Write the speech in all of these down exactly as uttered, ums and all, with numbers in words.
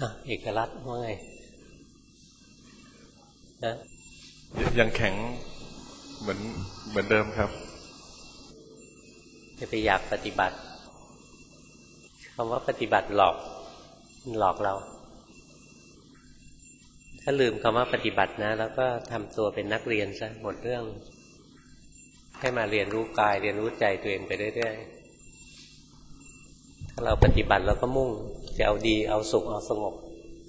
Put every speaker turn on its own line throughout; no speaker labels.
อ่ะเอกลักษณ์ว่าไงนะ
ยังแข็งเหมือนเหมือนเดิมครับ
จะไปอยากปฏิบัติคำว่าปฏิบัติหลอกหลอกเราถ้าลืมคำว่าปฏิบัตินะแล้วก็ทำตัวเป็นนักเรียนซะหมดเรื่องให้มาเรียนรู้กายเรียนรู้ใจตัวเองไปเรื่อยๆถ้าเราปฏิบัติเราก็มุ่งจะเอาดีเอาสุขเอาสงบ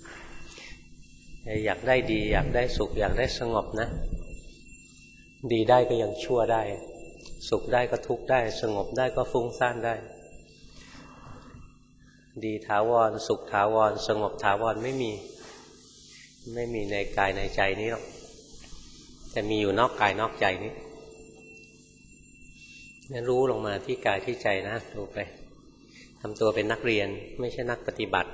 อยากได้ดีอยากได้สุขอยากได้สงบนะดีได้ก็ยังชั่วได้สุขได้ก็ทุกข์ได้สงบได้ก็ฟุ้งซ่านได้ดีถาวรสุขถาวรสงบถาวรไม่มีไม่มีในกายในใจนี้หรอกแต่มีอยู่นอกกายนอกใจนี้นี่รู้ลงมาที่กายที่ใจนะรู้ไปทำตัวเป็นนักเรียนไม่ใช่นักปฏิบัติ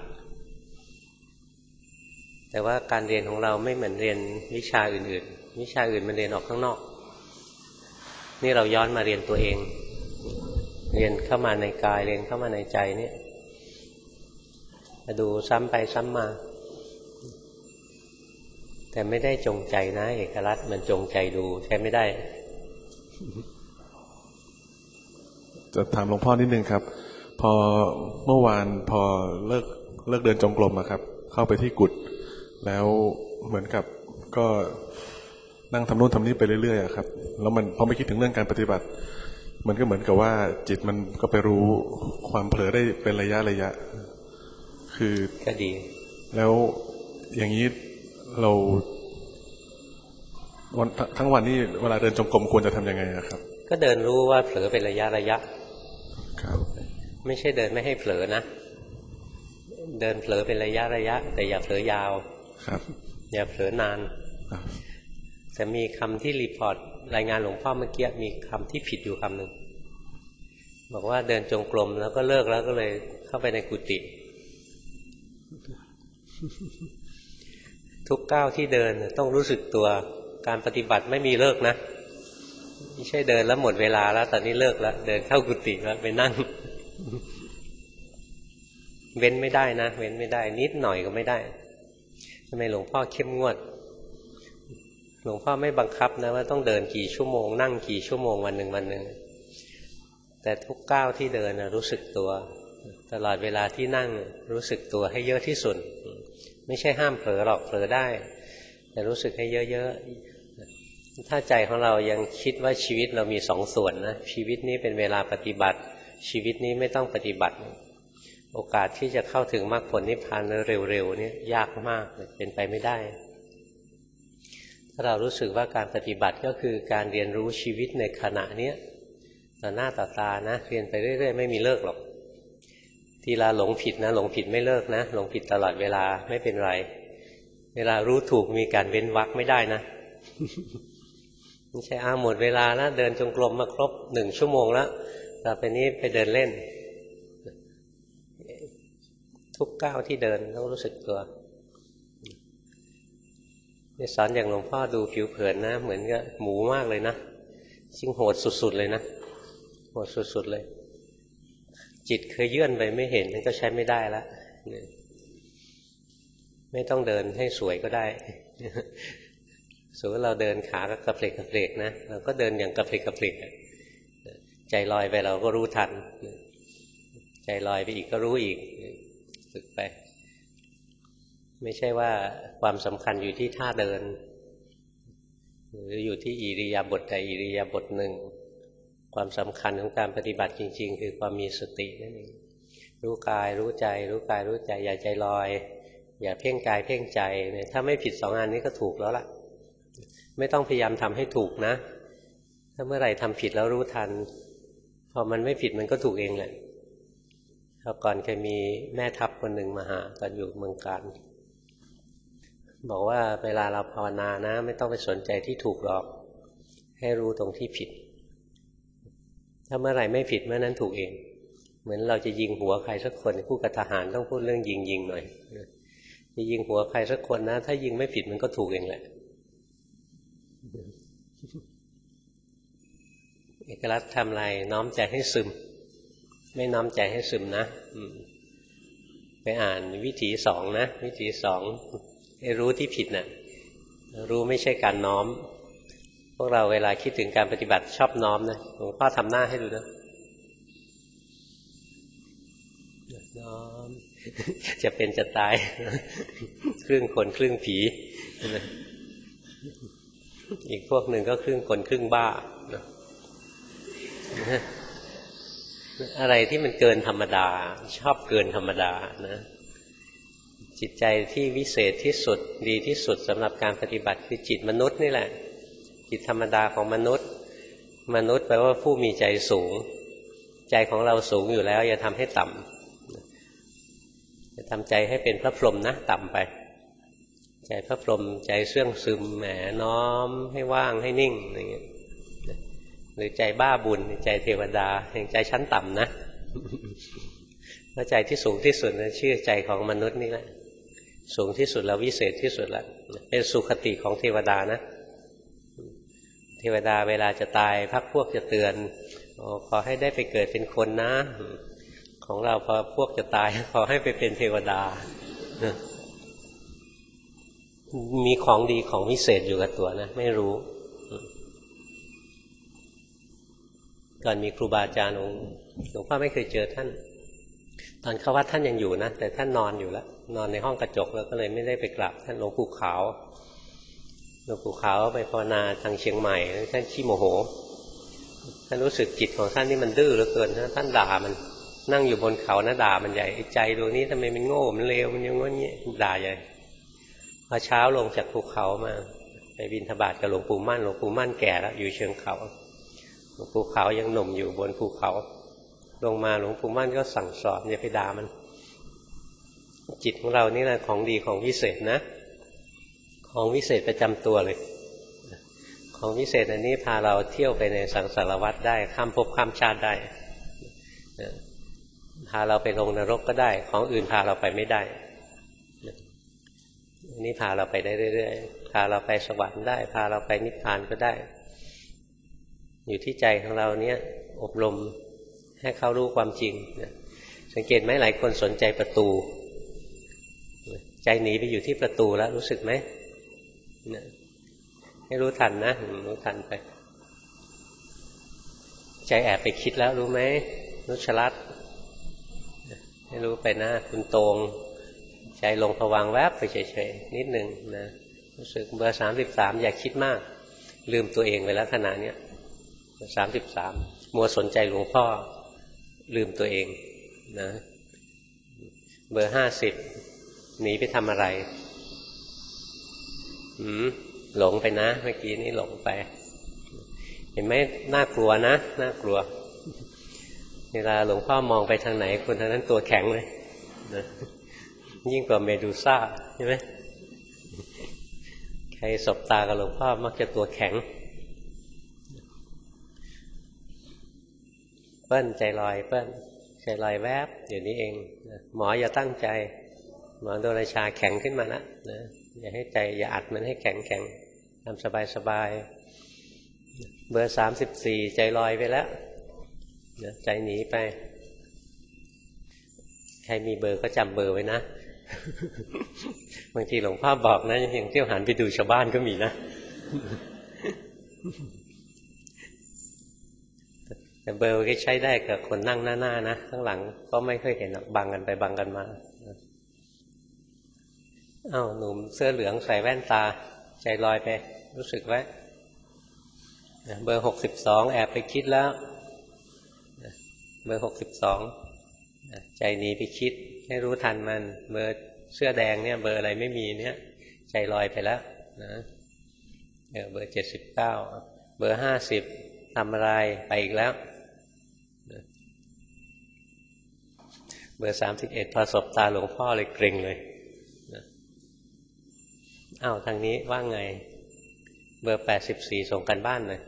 แต่ว่าการเรียนของเราไม่เหมือนเรียนวิชาอื่นๆวิชาอื่นมันเรียนออกข้างนอกนี่เราย้อนมาเรียนตัวเองเรียนเข้ามาในกายเรียนเข้ามาในใจนี่มาดูซ้ำไปซ้ำมาแต่ไม่ได้จงใจนะเอกลักษณ์มันจงใจดูใช้ไม่ได้
จะถามหลวงพ่อนิดนึงครับพอเมื่อวานพอเลิกเลิกเดินจงกรมอะครับเข้าไปที่กุฏแล้วเหมือนกับก็นั่งทำนู่นทำนี่ไปเรื่อยๆอะครับแล้วมันพอไม่คิดถึงเรื่องการปฏิบัติมันก็เหมือนกับว่าจิตมันก็ไปรู้ความเผลอได้เป็นระยะระยะคือ
ก็ดี
แล้วอย่างนี้เราวันทั้งวันนี้เวลาเดินจงกรมควรจะทำยังไงครับ
ก็เดินรู้ว่าเผลอเป็นระยะระยะ
ครับ
ไม่ใช่เดินไม่ให้เผลอนะเดินเผลอเป็นระยะระยะแต่อย่าเผลอยาว
ครับ
อย่าเผลอนานจะมีคำที่รีพอร์ตรายงานหลวงพ่อเมื่อกี้มีคำที่ผิดอยู่คำหนึ่งบอกว่าเดินจงกรมแล้วก็เลิกแล้วก็เลยเข้าไปในกุฏิทุกก้าวที่เดินต้องรู้สึกตัวการปฏิบัติไม่มีเลิกนะไม่ใช่เดินแล้วหมดเวลาแล้วตอนนี้เลิกแล้วเดินเข้ากุฏิแล้วไปนั่งเว้นไม่ได้นะเว้นไม่ได้นิดหน่อยก็ไม่ได้ทำไมหลวงพ่อเข้มงวดหลวงพ่อไม่บังคับนะว่าต้องเดินกี่ชั่วโมงนั่งกี่ชั่วโมงวันหนึ่งวันหนึ่งแต่ทุกก้าวที่เดินนะรู้สึกตัวตลอดเวลาที่นั่งรู้สึกตัวให้เยอะที่สุดไม่ใช่ห้ามเผลอหรอกเผลอได้แต่รู้สึกให้เยอะๆถ้าใจของเรายังคิดว่าชีวิตเรามีสองส่วนนะชีวิตนี้เป็นเวลาปฏิบัติชีวิตนี้ไม่ต้องปฏิบัติโอกาสที่จะเข้าถึงมรรคผลนิพพานเร็วๆนี่ยากมากเป็นไปไม่ได้ถ้าเรารู้สึกว่าการปฏิบัติก็คือการเรียนรู้ชีวิตในขณะนี้ต่อหน้าต่อตานะเรียนไปเรื่อยๆไม่มีเลิกหรอกทีละหลงผิดนะหลงผิดไม่เลิกนะหลงผิดตลอดเวลาไม่เป็นไรเวลารู้ถูกมีการเว้นวรรคไม่ได้นะไม่ใช่อ้าหมดเวลาแล้วเดินจงกรมมาครบหนึ่งชั่วโมงแล้วต่อไปนี้ไปเดินเล่นทุกก้าวที่เดินต้องรู้สึกตัวนี่สอนอย่างหลวงพ่อดูผิวเผินนะเหมือนกับหมูมากเลยนะชิงโหดสุดๆเลยนะโหดสุดๆเลยจิตเคยเยื่อนไปไม่เห็นมันก็ใช้ไม่ได้แล้วไม่ต้องเดินให้สวยก็ได้สมมติเราเดินขากระเพลกกระเพลกนะเราก็เดินอย่างกระเพลกกระเพลกใจลอยไปเราก็รู้ทันใจลอยไปอีกก็รู้อีกฝึกไปไม่ใช่ว่าความสำคัญอยู่ที่ท่าเดินหรืออยู่ที่อิริยาบถใดอิริยาบถหนึ่งความสำคัญของการปฏิบัติจริงๆคือความมีสตินั่นเองรู้กายรู้ใจรู้กายรู้ใจอย่าใจลอยอย่าเพ่งกายเพ่งใจเนี่ยถ้าไม่ผิดสองอันนี้ก็ถูกแล้วล่ะไม่ต้องพยายามทำให้ถูกนะถ้าเมื่อไหร่ทำผิดแล้วรู้ทันพอมันไม่ผิดมันก็ถูกเองแหละคราวก่อนเคยมีแม่ทัพคนหนึ่งมาหาตอนอยู่เมืองการบอกว่าเวลาเราภาวนานะไม่ต้องไปสนใจที่ถูกหรอกให้รู้ตรงที่ผิดถ้าเมื่อไหร่ไม่ผิดเมื่อนั้นถูกเองเหมือนเราจะยิงหัวใครสักคนผู้กับทหารต้องพูดเรื่องยิงยิงหน่อยจะยิงหัวใครสักคนนะถ้ายิงไม่ผิดมันก็ถูกเองแหละเอกลักษณ์ทำอะไรน้อมใจให้ซึมไม่น้อมใจให้ซึมนะไปอ่านวิถีสองนะวิถีสองให้รู้ที่ผิดน่ะรู้ไม่ใช่การน้อมพวกเราเวลาคิดถึงการปฏิบัติชอบน้อมนะหลวงพ่อทำหน้าให้ดูนะน้อมจะเป็นจะตายครึ่งคนครึ่งผีอีกพวกหนึ่งก็ครึ่งคนครึ่งบ้าอะไรที่มันเกินธรรมดาชอบเกินธรรมดานะจิตใจที่วิเศษที่สุดดีที่สุดสำหรับการปฏิบัติคือจิตมนุษย์นี่แหละจิตธรรมดาของมนุษย์มนุษย์แปลว่าผู้มีใจสูงใจของเราสูงอยู่แล้วอย่าทำให้ต่ำอย่าทำใจให้เป็นพระพรหมนะต่ำไปใจพระพรหมใจเสื่องซึมแหมน้อมให้ว่างให้นิ่งอย่างเงี้ยหรือใจบ้าบุญใจเทวดาแห่งใจชั้นต่ำนะเพราะใจที่สูงที่สุดนะชื่อใจของมนุษย์นี่แหละสูงที่สุดแล้ววิเศษที่สุดแล้วเป็นสุคติของเทวดานะเทวดาเวลาจะตายพรรคพวกจะเตือนอขอให้ได้ไปเกิดเป็นคนนะของเราพอพวกจะตายขอให้ไปเป็นเทวดามีของดีของวิเศษอยู่กับตัวนะไม่รู้ก่อนมีครูบาอาจารย์องค์หลวงพ่อไม่เคยเจอท่านตอนเข้าวัดท่านยังอยู่นะแต่ท่านนอนอยู่แล้วนอนในห้องกระจกแล้วก็เลยไม่ได้ไปกราบท่านหลวงปู่ขาวหลวงปู่ขาวไปภาวนาทางเชียงใหม่ท่านขี้โมโหท่านรู้สึกจิตของท่านนี่มันดื้อเหลือเกินนะท่านด่ามันนั่งอยู่บนเขานะด่ามันใหญ่ไอ้ใจดวงนี้ทำไมมันโง่มันเลวมันยังงี้งี้ด่าใหญ่พอเช้าลงจากภูเขามาไปบิณฑบาตกับหลวงปู่มั่นหลวงปู่มั่นแก่แล้วอยู่เชิงเขาหลวงปู่ขาวยังหนุ่มอยู่บนภูเขาลงมาหลวงปู่มั่นก็สั่งสอนอย่าไปด่ามันจิตของเรานี่แหละของดีของวิเศษนะของวิเศษประจำตัวเลยของวิเศษอันนี้พาเราเที่ยวไปในสังสารวัฏได้ข้ามภพข้ามชาติได้พาเราไปลงนรกก็ได้ของอื่นพาเราไปไม่ได้อันนี้พาเราไปได้เรื่อยๆพาเราไปสวรรค์ได้พาเราไปนิพพานก็ได้อยู่ที่ใจของเราเนี้ยอบรมให้เขารู้ความจริงสังเกตไหมหลายคนสนใจประตูใจหนีไปอยู่ที่ประตูแล้วรู้สึกไหมให้รู้ทันนะรู้ทันไปใจแอบไปคิดแล้วรู้ไหมนุชรัตน์ให้รู้ไปนะคุณโตงใจลงผวังค์แวบไปเฉยๆนิดหนึ่งนะรู้สึกเบอร์สามสิบสามอย่าคิดมากลืมตัวเองไปแล้วขณะนี้สามสิบสามมัวสนใจหลวงพ่อลืมตัวเองนะเบอร์ห้าสิบหนีไปทำอะไรหืมหลงไปนะเมื่อกี้นี้หลงไปเห็นไหมน่ากลัวนะน่ากลัวเวลาหลวงพ่อมองไปทางไหนคนทางนั้นตัวแข็งเลยนะยิ่งกว่าเมดูซ่าใช่ไหมใครสบตากับหลวงพ่อมักจะตัวแข็งเปิ้ลใจลอยเปิ้ลใจลอยแวบอยู่นี้เองหมออย่าตั้งใจหมอโดนชาแข็งขึ้นมานะนะอย่าให้ใจอย่าอัดมันให้แข็งแข็งทำสบายสบายเบอร์สามสิบสี่ใจลอยไปแล้วนะใจหนีไปใครมีเบอร์ก็จำเบอร์ไว้นะบางทีหลวงพ่อบอกนะยังเที่ยวหันไปดูชาวบ้านก็มีนะแต่เบอร์ก็ใช้ได้กับคนนั่งหน้าๆนะข้างหลังก็ไม่ค่อยเห็นบังกันไปบังกันมาอ้าวหนุ่มเสื้อเหลืองใส่แว่นตาใจลอยไปรู้สึกไว้เบอร์หกสิบสองแอบไปคิดแล้วเบอร์หกสิบสองใจหนีไปคิดให้รู้ทันมันเบอร์เสื้อแดงเนี่ยเบอร์อะไรไม่มีเนี่ยใจลอยไปแล้วนะเบอร์เจ็ดสิบเก้าเบอร์ห้าสิบทำอะไรไปอีกแล้วเบอร์สามสิบเอ็ดพอสบตาหลวงพ่อเลยเกร็งเลยอ้าวทางนี้ว่าไงเบอร์แปดสิบสี่ส่งกันบ้านเลย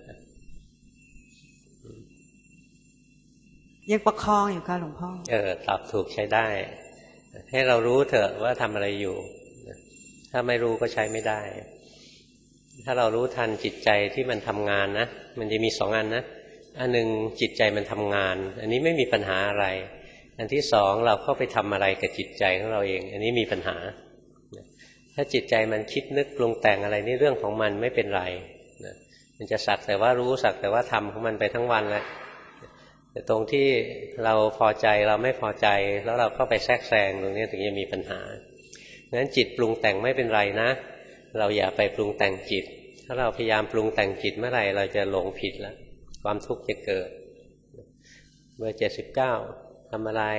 ยังประคองอยู่ค่ะหลวงพ่อ
เออตอบถูกใช้ได้ให้เรารู้เถอะว่าทำอะไรอยู่ถ้าไม่รู้ก็ใช้ไม่ได้ถ้าเรารู้ทันจิตใจที่มันทำงานนะมันจะมีสองอันนะอันหนึ่งจิตใจมันทำงานอันนี้ไม่มีปัญหาอะไรอันที่สองเราเข้าไปทำอะไรกับจิตใจของเราเองอันนี้มีปัญหาถ้าจิตใจมันคิดนึกปรุงแต่งอะไรนี่เรื่องของมันไม่เป็นไรนะมันจะสักแต่ว่ารู้สักแต่ว่าทำของมันไปทั้งวันแหละแต่ตรงที่เราพอใจเราไม่พอใจแล้วเราเข้าไปแทรกแซงตรงนี้ถึงจะมีปัญหางั้นจิตปรุงแต่งไม่เป็นไรนะเราอย่าไปปรุงแต่งจิตถ้าเราพยายามปรุงแต่งจิตเมื่อไหร่เราจะหลงผิดแล้วความทุกข์จะเกิดเบอร์เจ็ดสิบเก้าทำอะไร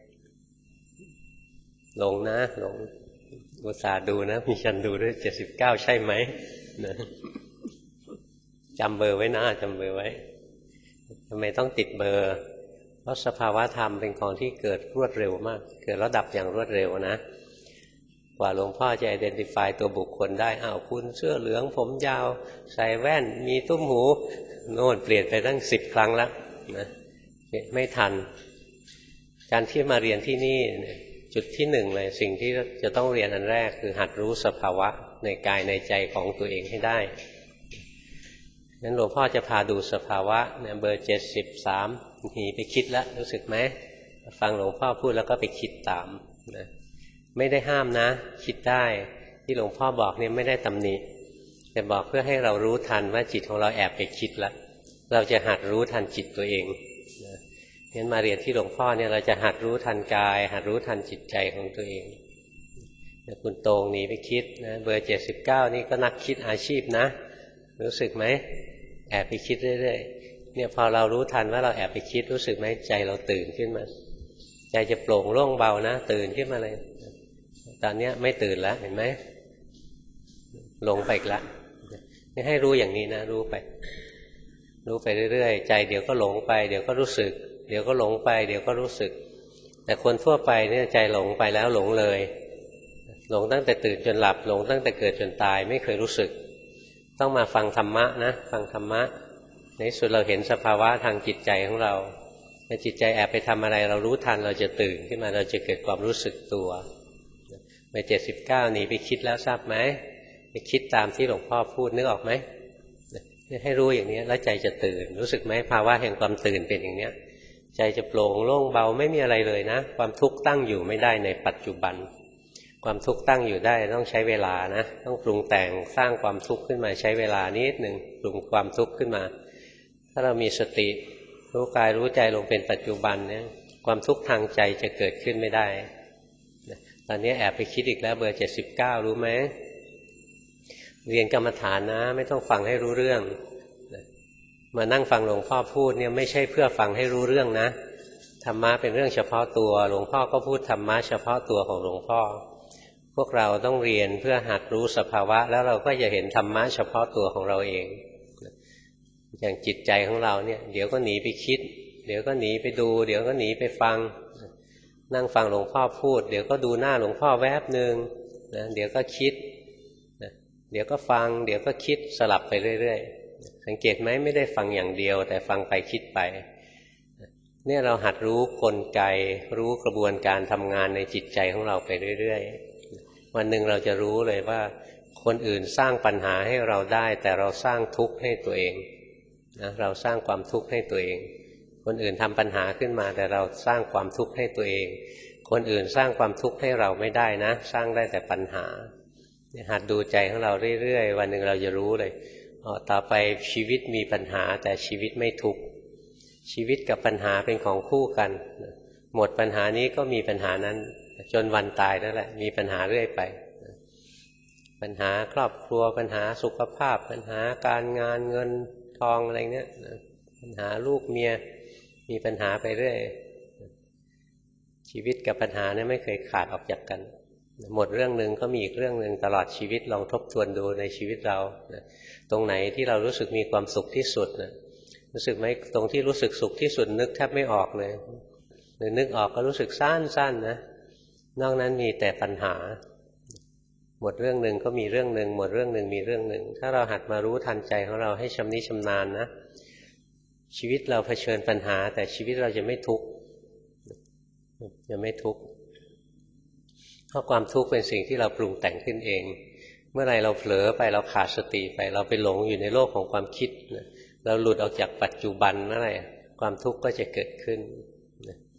หลงนะหลงอุตส่าห์ดูนะมีฉันดูด้วยเจ็ดสิบเก้าใช่ไหมนะจำเบอร์ไว้นะจำเบอร์ไว้ทำไมต้องติดเบอร์เพราะสภาวะธรรมเป็นของที่เกิดรวดเร็วมากเกิดแล้วดับอย่างรวดเร็วนะกว่าหลวงพ่อจะ identify ตัวบุคคลได้อ้าวคุณเสื้อเหลืองผมยาวใส่แว่นมีตุ้มหูโน่นเปลี่ยนไปตั้งสิบครั้งแล้วนะไม่ทันการที่มาเรียนที่นี่จุดที่หนึ่งเลยสิ่งที่จะต้องเรียนอันแรกคือหัดรู้สภาวะในกายในใจของตัวเองให้ได้งั้นหลวงพ่อจะพาดูสภาวะเนี่ยเบอร์เจ็ดสิบสามหนีไปคิดแล้วรู้สึกไหมฟังหลวงพ่อพูดแล้วก็ไปคิดตามนะไม่ได้ห้ามนะคิดได้ที่หลวงพ่อบอกเนี่ยไม่ได้ตำหนิแต่บอกเพื่อให้เรารู้ทันว่าจิตของเราแอบไปคิดแล้วเราจะหัดรู้ทันจิตตัวเองนะงั้นมาเรียนที่หลวงพ่อเนี่ยเราจะหัดรู้ทันกายหัดรู้ทันจิตใจของตัวเองคุณโตงหนีไปคิดนะเบอร์เจ็ดสิบเก้านี่ก็นักคิดอาชีพนะรู้สึกไหมแอบไปคิดเรื่อยๆเนี่ยพอเรารู้ทันว่าเราแอบไปคิดรู้สึกไหมใจเราตื่นขึ้นมาใจจะโปร่งโล่งเบานะตื่นขึ้นมาเลยตอนนี้ไม่ตื่นแล้วเห็นไหมหลงไปอีกแล้วนี่ให้รู้อย่างนี้นะรู้ไปรู้ไปเรื่อยๆใจเดี๋ยวก็หลงไปเดี๋ยวก็รู้สึกเดี๋ยวก็หลงไปเดี๋ยวก็รู้สึกแต่คนทั่วไปเนี่ยใจหลงไปแล้วหลงเลยหลงตั้งแต่ตื่นจนหลับหลงตั้งแต่เกิดจนตายไม่เคยรู้สึกต้องมาฟังธรรมะนะฟังธรรมะในที่สุดเราเห็นสภาวะทางจิตใจของเราถ้าจิตใจแอบไปทำอะไรเรารู้ทันเราจะตื่นขึ้นมาเราจะเกิดความรู้สึกตัวไปเจ็ดสิบเก้าหนีไปคิดแล้วทราบไหมไปคิดตามที่หลวงพ่อพูดนึกออกไหมให้รู้อย่างนี้แล้วใจจะตื่นรู้สึกไหมภาวะแห่งความตื่นเป็นอย่างนี้ใจจะโปร่งโล่งเบาไม่มีอะไรเลยนะความทุกข์ตั้งอยู่ไม่ได้ในปัจจุบันความทุกข์ตั้งอยู่ได้ต้องใช้เวลานะต้องปรุงแต่งสร้างความทุกข์ขึ้นมาใช้เวลานิดหนึ่งปรุงความทุกข์ขึ้นมาถ้าเรามีสติรู้กายรู้ใจลงเป็นปัจจุบันเนี่ยความทุกข์ทางใจจะเกิดขึ้นไม่ได้ตอนนี้แอบไปคิดอีกแล้วเบอร์เจ็ดสิบเก้ารู้ไหมเรียนกรรมฐานนะไม่ต้องฟังให้รู้เรื่องมานั่งฟังหลวงพ่อพูดเนี่ยไม่ใช่เพื่อฟังให้รู้เรื่องนะธรรมะเป็นเรื่องเฉพาะตัวหลวงพ่อก็พูดธรรมะเฉพาะตัวของหลวงพ่อพวกเราต้องเรียนเพื่อหัดรู้สภาวะแล้วเราก็จะเห็นธรรมะเฉพาะตัวของเราเองอย่างจิตใจของเราเนี่ยเดี๋ยวก็หนีไปคิดเดี๋ยวก็หนีไปดูเดี๋ยวก็หนีไปฟังนั่งฟังหลวงพ่อพูดเดี๋ยวก็ดูหน้าหลวงพ่อแวบนึงนะเดี๋ยวก็คิดนะเดี๋ยวก็ฟังเดี๋ยวก็คิดสลับไปเรื่อยๆสังเกตไหมไม่ได้ฟังอย่างเดียวแต่ฟังไปคิดไปเนี่ยเราหัดรู้กลไกรู้กระบวนการทำงานในจิตใจของเราไปเรื่อยๆวันหนึ่งเราจะรู้เลยว่าคนอื่นสร้างปัญหาให้เราได้แต่เราสร้างทุกข์ให้ตัวเองนะเราสร้างความทุกข์ให้ตัวเองคนอื่นทำปัญหาขึ้นมาแต่เราสร้างความทุกข์ให้ตัวเองคนอื่นสร้างความทุกข์ให้เราไม่ได้นะสร้างได้แต่ปัญหาหัดดูใจของเราเรื่อยๆวันหนึ่งเราจะรู้เลยอ๋อต่อไปชีวิตมีปัญหาแต่ชีวิตไม่ทุกข์ชีวิตกับปัญหาเป็นของคู่กันหมดปัญหานี้ก็มีปัญหานั้นจนวันตายนั่นแหละมีปัญหาเรื่อยไปปัญหาครอบครัวปัญหาสุขภาพปัญหาการงานเงินทองอะไรเนี้ยปัญหาลูกเมียมีปัญหาไปเรื่อยชีวิตกับปัญหาเนี่ยไม่เคยขาดออกจากกันหมดเรื่องหนึ่งก็มีอีกเรื่องหนึ่งตลอดชีวิตลองทบทวนดูในชีวิตเราตรงไหนที่เรารู้สึกมีความสุขที่สุดนะรู้สึกไหมตรงที่รู้สึกสุขที่สุดนึกแทบไม่ออกเลยหรือนึกออกก็รู้สึกสั้นๆนะนอกนั้นมีแต่ปัญหาหมดเรื่องหนึ่งก็มีเรื่องหนึ่งหมดเรื่องหนึ่งมีเรื่องหนึ่งถ้าเราหัดมารู้ทันใจของเราให้ชำนิชำนาญนะชีวิตเราเผชิญปัญหาแต่ชีวิตเราจะไม่ทุกข์จะไม่ทุกข์เพราะความทุกข์เป็นสิ่งที่เราปรุงแต่งขึ้นเองเมื่อไรเราเผลอไปเราขาดสติไปเราไปหลงอยู่ในโลกของความคิดเราหลุดออกจากปัจจุบันเมื่อไหร่ความทุกข์ก็จะเกิดขึ้น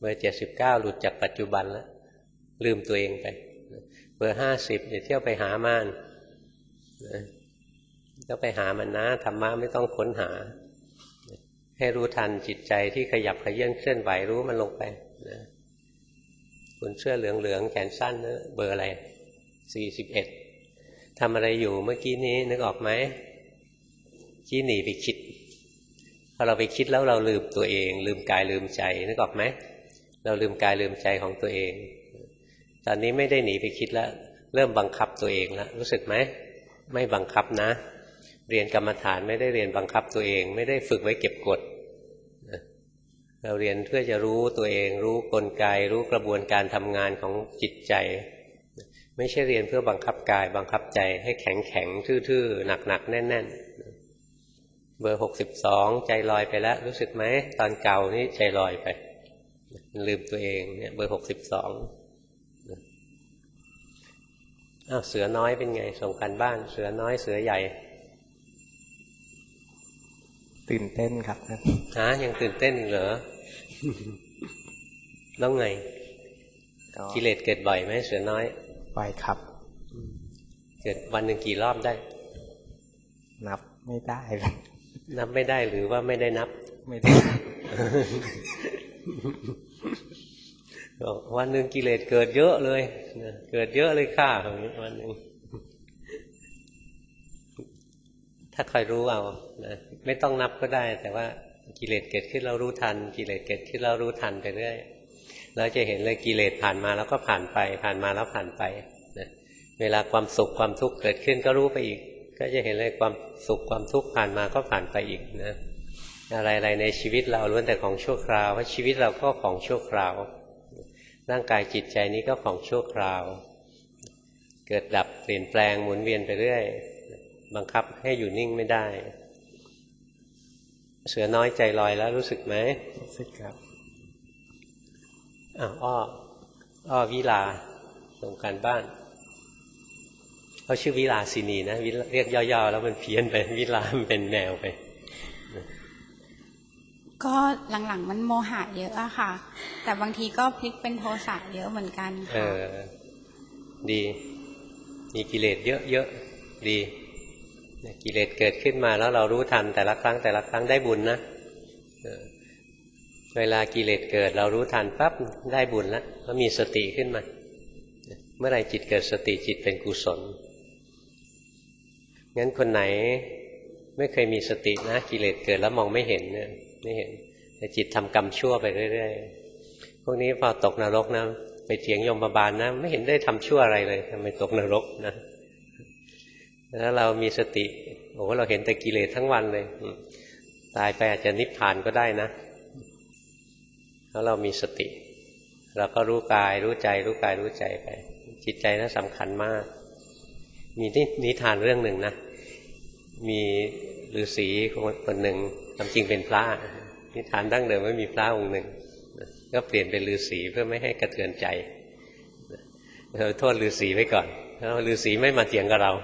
เบอร์เจ็ดสิบเก้าหลุดจากปัจจุบันแล้วลืมตัวเองไปเบอร์ห้าสิบอย่าเที่ยวไปหามันต้องไปหามันนะธรรมะไม่ต้องค้นหาให้รู้ทันจิตใจที่ขยับขยื่นเคลื่อนไหวรู้มันลงไปนะคุณเสื้อเหลืองๆแขนสั้นนะเบอร์อะไรสี่สิบเอ็ดทำอะไรอยู่เมื่อกี้นี้นึกออกไหมขี้หนีไปคิดพอเราไปคิดแล้วเราลืมตัวเองลืมกายลืมใจนึกออกไหมเราลืมกายลืมใจของตัวเองตอนนี้ไม่ได้หนีไปคิดแล้วเริ่มบังคับตัวเองแล้วรู้สึกไหมไม่บังคับนะเรียนกรรมฐานไม่ได้เรียนบังคับตัวเองไม่ได้ฝึกไว้เก็บกดเราเรียนเพื่อจะรู้ตัวเองรู้กลไกรู้กระบวนการทำงานของจิตใจไม่ใช่เรียนเพื่อบังคับกายบังคับใจให้แข็งแข็งทื่อๆหนักๆแน่นๆเบอร์หกสิบสองใจลอยไปแล้วรู้สึกไหมตอนเก่านี่ใจลอยไปลืมตัวเองเนี่ยเบอร์หกสิบสองอ้าวเสือน้อยเป็นไงส่งกันบ้านเสือน้อยเสือใหญ่
ตื่นเต้นครับ
ฮะยังตื่นเต้นอีกเหรอแล้วไงกิเลสเกิดบ่อยไหมเสือน้อย
บ่อยครับ
เกิดวันหนึ่งกี่รอบได้
นับไม่ได้
นับไม่ได้หรือว่าไม่ได้นับ
ไม่ได้
วันหนึ่งกิเลสเกิดเยอะเลยเกิดเยอะเลยค่ะวันหนึ่งถ้าใครรู้เอานะไม่ต้องนับก็ได้แต่ว่ากิเลสเกิดขึ้นเรารู้ทันกิเลสเกิดขึ้นเรารู้ทันไปเรื่อยเราจะเห็นเลยกิเลสผ่านมาแล้วก็ผ่านไปผ่านมาแล้วผ่านไปนะเวลาความสุขความทุกข์เกิดขึ้นก็รู้ไปอีกก็จะเห็นเลยความสุขความทุกข์ผ่านมาก็ผ่านไปอีกนะอะไรๆในชีวิตเราล้วนแต่ของชั่วคราวเพราะชีวิตเราก็ของชั่วคราวร่างกายจิตใจนี้ก็ของชั่วคราวเกิดดับเปลี่ยนแปลงหมุนเวียนไปเรื่อยบังคับให้อยู่นิ่งไม่ได้เสือน้อยใจลอยแล้วรู้สึกไหม
รู้สึกครับ
อ้าวอ้ออ้อวิลาส่งการบ้านเขาชื่อวิลาสินีนะเรียกย่อๆแล้วมันเพี้ยนไปวิลามันเป็นแนวไป
ก็หลังๆมันโมหะเยอะอะค่ะแต่บางทีก็พลิกเป็นโทสะเยอะเหมือนกันค่ะเออ
ดีมีกิเลสเยอะๆดีกิเลสเกิดขึ้นมาแล้วเรารู้ทันแต่ละครั้งแต่ละครั้งได้บุญนะเวลากิเลสเกิดเรารู้ทันปั๊บได้บุญแล้วก็มีสติขึ้นมาเมื่อไหร่จิตเกิดสติจิตเป็นกุศลงั้นคนไหนไม่เคยมีสตินะกิเลสเกิดแล้วมองไม่เห็นเนี่ยไม่เห็นแต่จิตทำกรรมชั่วไปเรื่อยๆพวกนี้พอตกนรกนะไปเถียงยมบาลนะไม่เห็นได้ทำชั่วอะไรเลยทำไมตกนรกนะแล้วเรามีสติโอ้เราเห็นแต่กิเลสทั้งวันเลยตายไปอาจจะนิพพานก็ได้นะแล้วเรามีสติเราก็รู้กายรู้ใจรู้กายรู้ใจไปจิตใจนั้นสำคัญมากมีนิทานเรื่องหนึ่งนะมีฤาษีคนหนึ่งความจริงเป็นพระนิทานดั้งเดิมไม่มีพระองค์หนึ่งก็เปลี่ยนเป็นฤาษีเพื่อไม่ให้กระเทือนใจเราโทษฤาษีไว้ก่อนแล้วฤาษีไม่มาเถียงกับเรา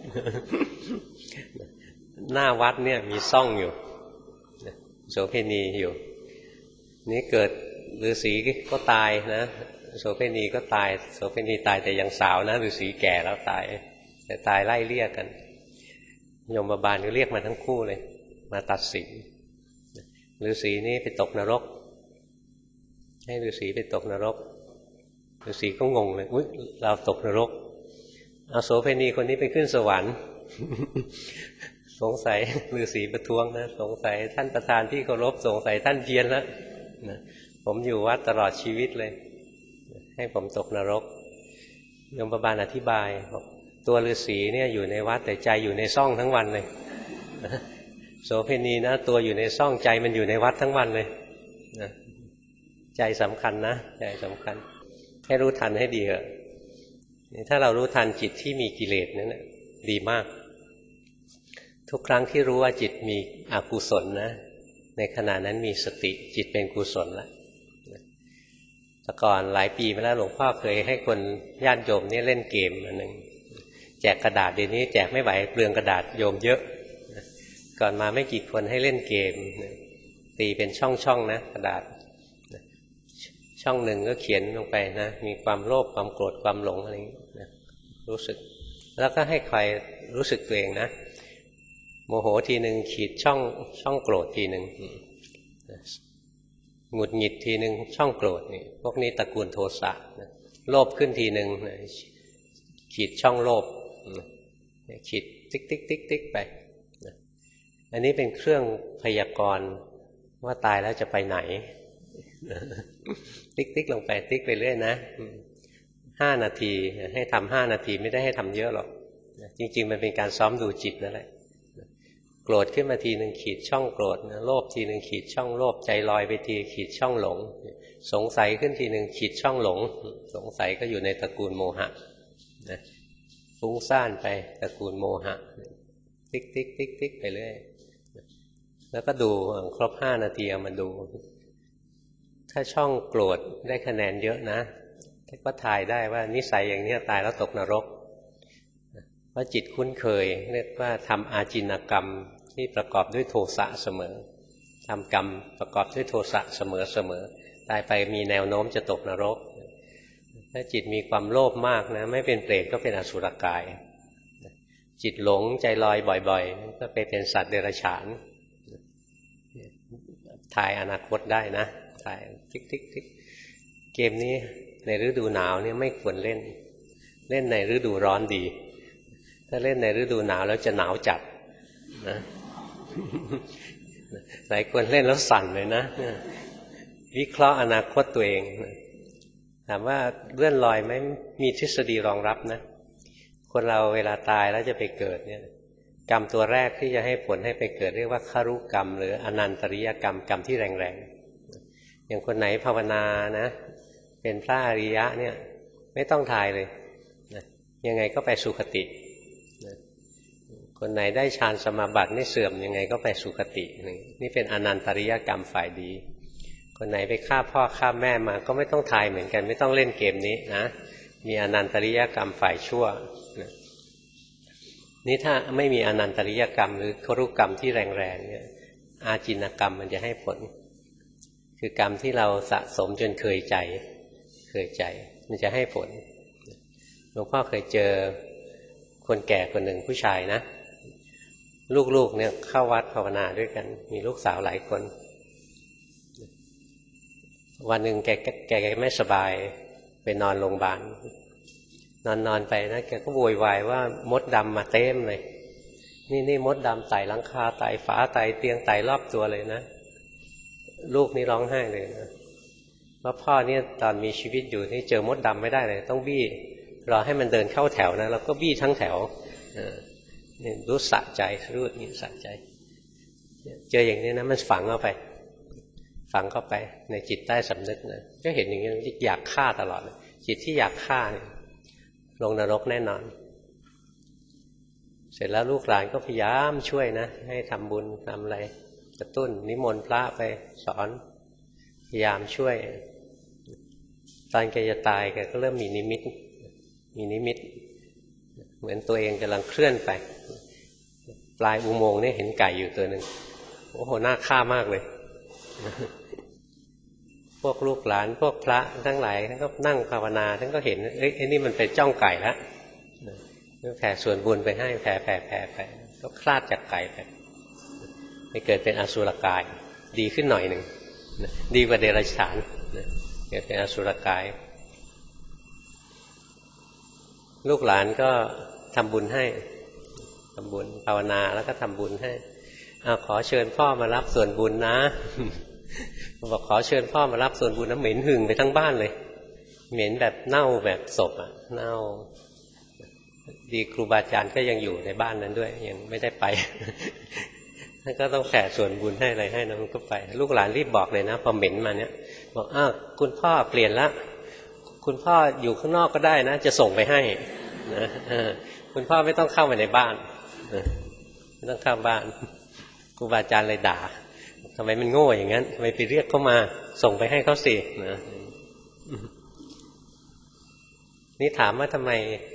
หน้าวัดเนี่ยมีซ่องอยู่โสเภณีอยู่นี่เกิดฤาษีก็ตายนะโสเภณีก็ตายโสเภณีตายแต่ยังสาวนะฤาษีแก่แล้วตายแต่ตายไล่เรียกกันยมบาลก็เรียกมาทั้งคู่เลยมาตัดสินฤาษีนี่ไปตกนรกให้ฤาษีไปตกนรกฤาษีก็งงเลยอุ๊ยเราตกนรกเอาโสเภณีคนนี้ไปขึ้นสวรรค์สงสัยฤาษีประท้วงนะสงสัยท่านประธานที่เคารพสงสัยท่านเพี้ยนแล้วนะผมอยู่วัดตลอดชีวิตเลยให้ผมตกนรกยมบาลอธิบายบอกตัวฤาษีเนี่ยอยู่ในวัดแต่ใจอยู่ในซ่องทั้งวันเลยโสเภณีนะตัวอยู่ในซ่องใจมันอยู่ในวัดทั้งวันเลยนะใจสำคัญนะใจสำคัญให้รู้ทันให้ดีเถอะถ้าเรารู้ทันจิตที่มีกิเลสนั่นแหละดีมากทุกครั้งที่รู้ว่าจิตมีอกุศลนะในขณะนั้นมีสติจิตเป็นกุศลแล้วแต่ก่อนหลายปีมาแล้วหลวงพ่อเคยให้คนญาติโยมนี่เล่นเกมอันหนึ่งแจกกระดาษเดี๋ยวนี้แจกไม่ไหวเปลืองกระดาษโยมเยอะก่อนมาไม่กี่คนให้เล่นเกมตีเป็นช่องๆนะกระดาษชช่องหนึ่งก็เขียนลงไปนะมีความโลภความโกรธความหลงอะไรอย่างนี้นะรู้สึกแล้วก็ให้ใครรู้สึกตัวเองนะโมโหทีหนึ่งขีดช่องช่องโกรธทีหนึ่งหงุดหงิดทีหนึ่งช่องโกรธนี่พวกนี้ตระกูลโทสะนะโลภขึ้นทีหนึ่งขีดช่องโลภขีดติ๊กติ๊กติ๊กติ๊กไปอันนี้เป็นเครื่องพยากรณ์ว่าตายแล้วจะไปไหนติ๊กติ๊กลงไปติ๊กไปเรื่อยนะห้านาทีให้ทำห้านาทีไม่ได้ให้ทำเยอะหรอกจริงๆมันเป็นการซ้อมดูจิตนั่นแหละโกรธขึ้นมาทีหนึ่งขีดช่องโกรธโลภทีหนึ่งขีดช่องโลภใจลอยไปทีขีดช่องหลงสงสัยขึ้นทีหนึ่งขีดช่องหลงสงสัยก็อยู่ในตระกูลโมหะนะฟุ้งซ่านไปตระกูลโมหะติ๊กติ๊กติ๊กติ๊กไปเรื่อยแล้วก็ดูครบห้านาทีเอามาดูถ้าช่องโกรธได้คะแนนเยอะนะก็ทายได้ว่านิสัยอย่างนี้ตายแล้วตกนรกเพราะจิตคุ้นเคยเรียกว่าทำอาจินกรรมที่ประกอบด้วยโทสะเสมอทำกรรมประกอบด้วยโทสะเสมอเสมอตายไปมีแนวโน้มจะตกนรกถ้าจิตมีความโลภมากนะไม่เป็นเปรตก็เป็นอสุรกายจิตหลงใจลอยบ่อยๆก็ไปเป็นสัตว์เดรัจฉานทายอนาคตได้นะทายทิกทิกทิกเกมนี้ในฤดูหนาวเนี่ยไม่ควรเล่นเล่นในฤดูร้อนดีถ้าเล่นในฤดูหนาวแล้วจะหนาวจัดนะหลายคนเล่นแล้วสั่นเลยนะวิเคราะห์อนาคตตัวเองถามว่าเลื่อนลอยไหมมีทฤษฎีรองรับนะคนเราเวลาตายแล้วจะไปเกิดเนี่ยกรรมตัวแรกที่จะให้ผลให้ไปเกิดเรียกว่าคารุกรรมหรืออนันตริยกรรมกรรมที่แรงๆอย่างคนไหนภาวนานะเป็นพระอริยะเนี่ยไม่ต้องทายเลยนะยังไงก็ไปสุคตินะคนไหนได้ฌานสมาบัติไม่เสื่อมยังไงก็ไปสุคตินี่เป็นอนันตริยกรรมฝ่ายดีคนไหนไปฆ่าพ่อฆ่าแม่มาก็ไม่ต้องทายเหมือนกันไม่ต้องเล่นเกมนี้นะมีอนันตริยกรรมฝ่ายชั่วนะนี่ถ้าไม่มีอนันตริยกรรมหรือครุกรรมที่แรงๆเนี่ยอาจินกรรมมันจะให้ผลคือกรรมที่เราสะสมจนเคยใจเคยใจมันจะให้ผลหลวงพ่อเคยเจอคนแก่คนหนึ่งผู้ชายนะลูกๆเนี่ยเข้าวัดภาวนาด้วยกันมีลูกสาวหลายคนวันหนึ่งแกแกแกไม่สบายไปนอนโรงพยาบาลนอนนอนไปนะแกก็โวยวายว่ามดดำมาเต็มเลยนี่นี่มดดำไต่หลังคาไต่ฝาไต่เตียงไต่รอบตัวเลยนะลูกนี่ร้องไห้เลยนะว่าพ่อเนี่ยตอนมีชีวิตอยู่นี่เจอมดดำไม่ได้เลยต้องบี้รอให้มันเดินเข้าแถวนะแล้วก็บี้ทั้งแถวนี่รู้สะใจรู้นี่สะใจเจออย่างนี้นะมันฝังเข้าไปฝังเข้าไปในจิตใต้สำนึกนะก็เห็นอย่างนี้อยากฆ่าตลอดเลยจิตที่อยากฆ่าเนี่ยลงนรกแน่นอนเสร็จแล้วลูกหลานก็พยายามช่วยนะให้ทำบุญทำอะไรกระตุ้นนิมนต์พระไปสอนพยายามช่วยตอนแกจะตายแกก็เริ่มมีนิมิตมีนิมิตเหมือนตัวเองกำลังเคลื่อนไปปลายอุโมงค์นี่เห็นไก่อยู่ตัวหนึ่งโอ้โหน่าฆ่ามากเลยพวกลูกหลานพวกพระทั้งหลายท่านก็นั่งภาวนาท่านก็เห็นเอ้ยไอ้นี่มันเป็นจ้องไก่แล้วแผ่ส่วนบุญไปให้แผ่แผ่แผ่ไปก็คลาดจากไก่ไปไปเกิดเป็นอสุรกายดีขึ้นหน่อยหนึ่งดีกว่าเดรัจฉานเกิดเป็นอสุรกายลูกหลานก็ทำบุญให้ทำบุญภาวนาแล้วก็ทำบุญให้อ้าวขอเชิญพ่อมารับส่วนบุญนะบอกขอเชิญพ่อมารับส่วนบุญนะเหม็นหึงไปทั้งบ้านเลยเหม็นแบบเน่าแบบศพอ่ะเน่าดีครูบาอาจารย์ก็ยังอยู่ในบ้านนั้นด้วยยังไม่ได้ไปท่านก็ต้องแผ่ส่วนบุญให้อะไรให้นะมันก็ไปลูกหลานรีบบอกเลยนะพอเหม็นมาเนี้ยบอกอ้าวคุณพ่อเปลี่ยนละคุณพ่ออยู่ข้างนอกก็ได้นะจะส่งไปให้นะคุณพ่อไม่ต้องเข้ามาในบ้านไม่ต้องเข้าบ้านครูบาอาจารย์เลยด่าทำไมมันโง่อย่างนั้นทำไมไปเรียกเขามาส่งไปให้เขาสินะนี่ถามว่าทำไม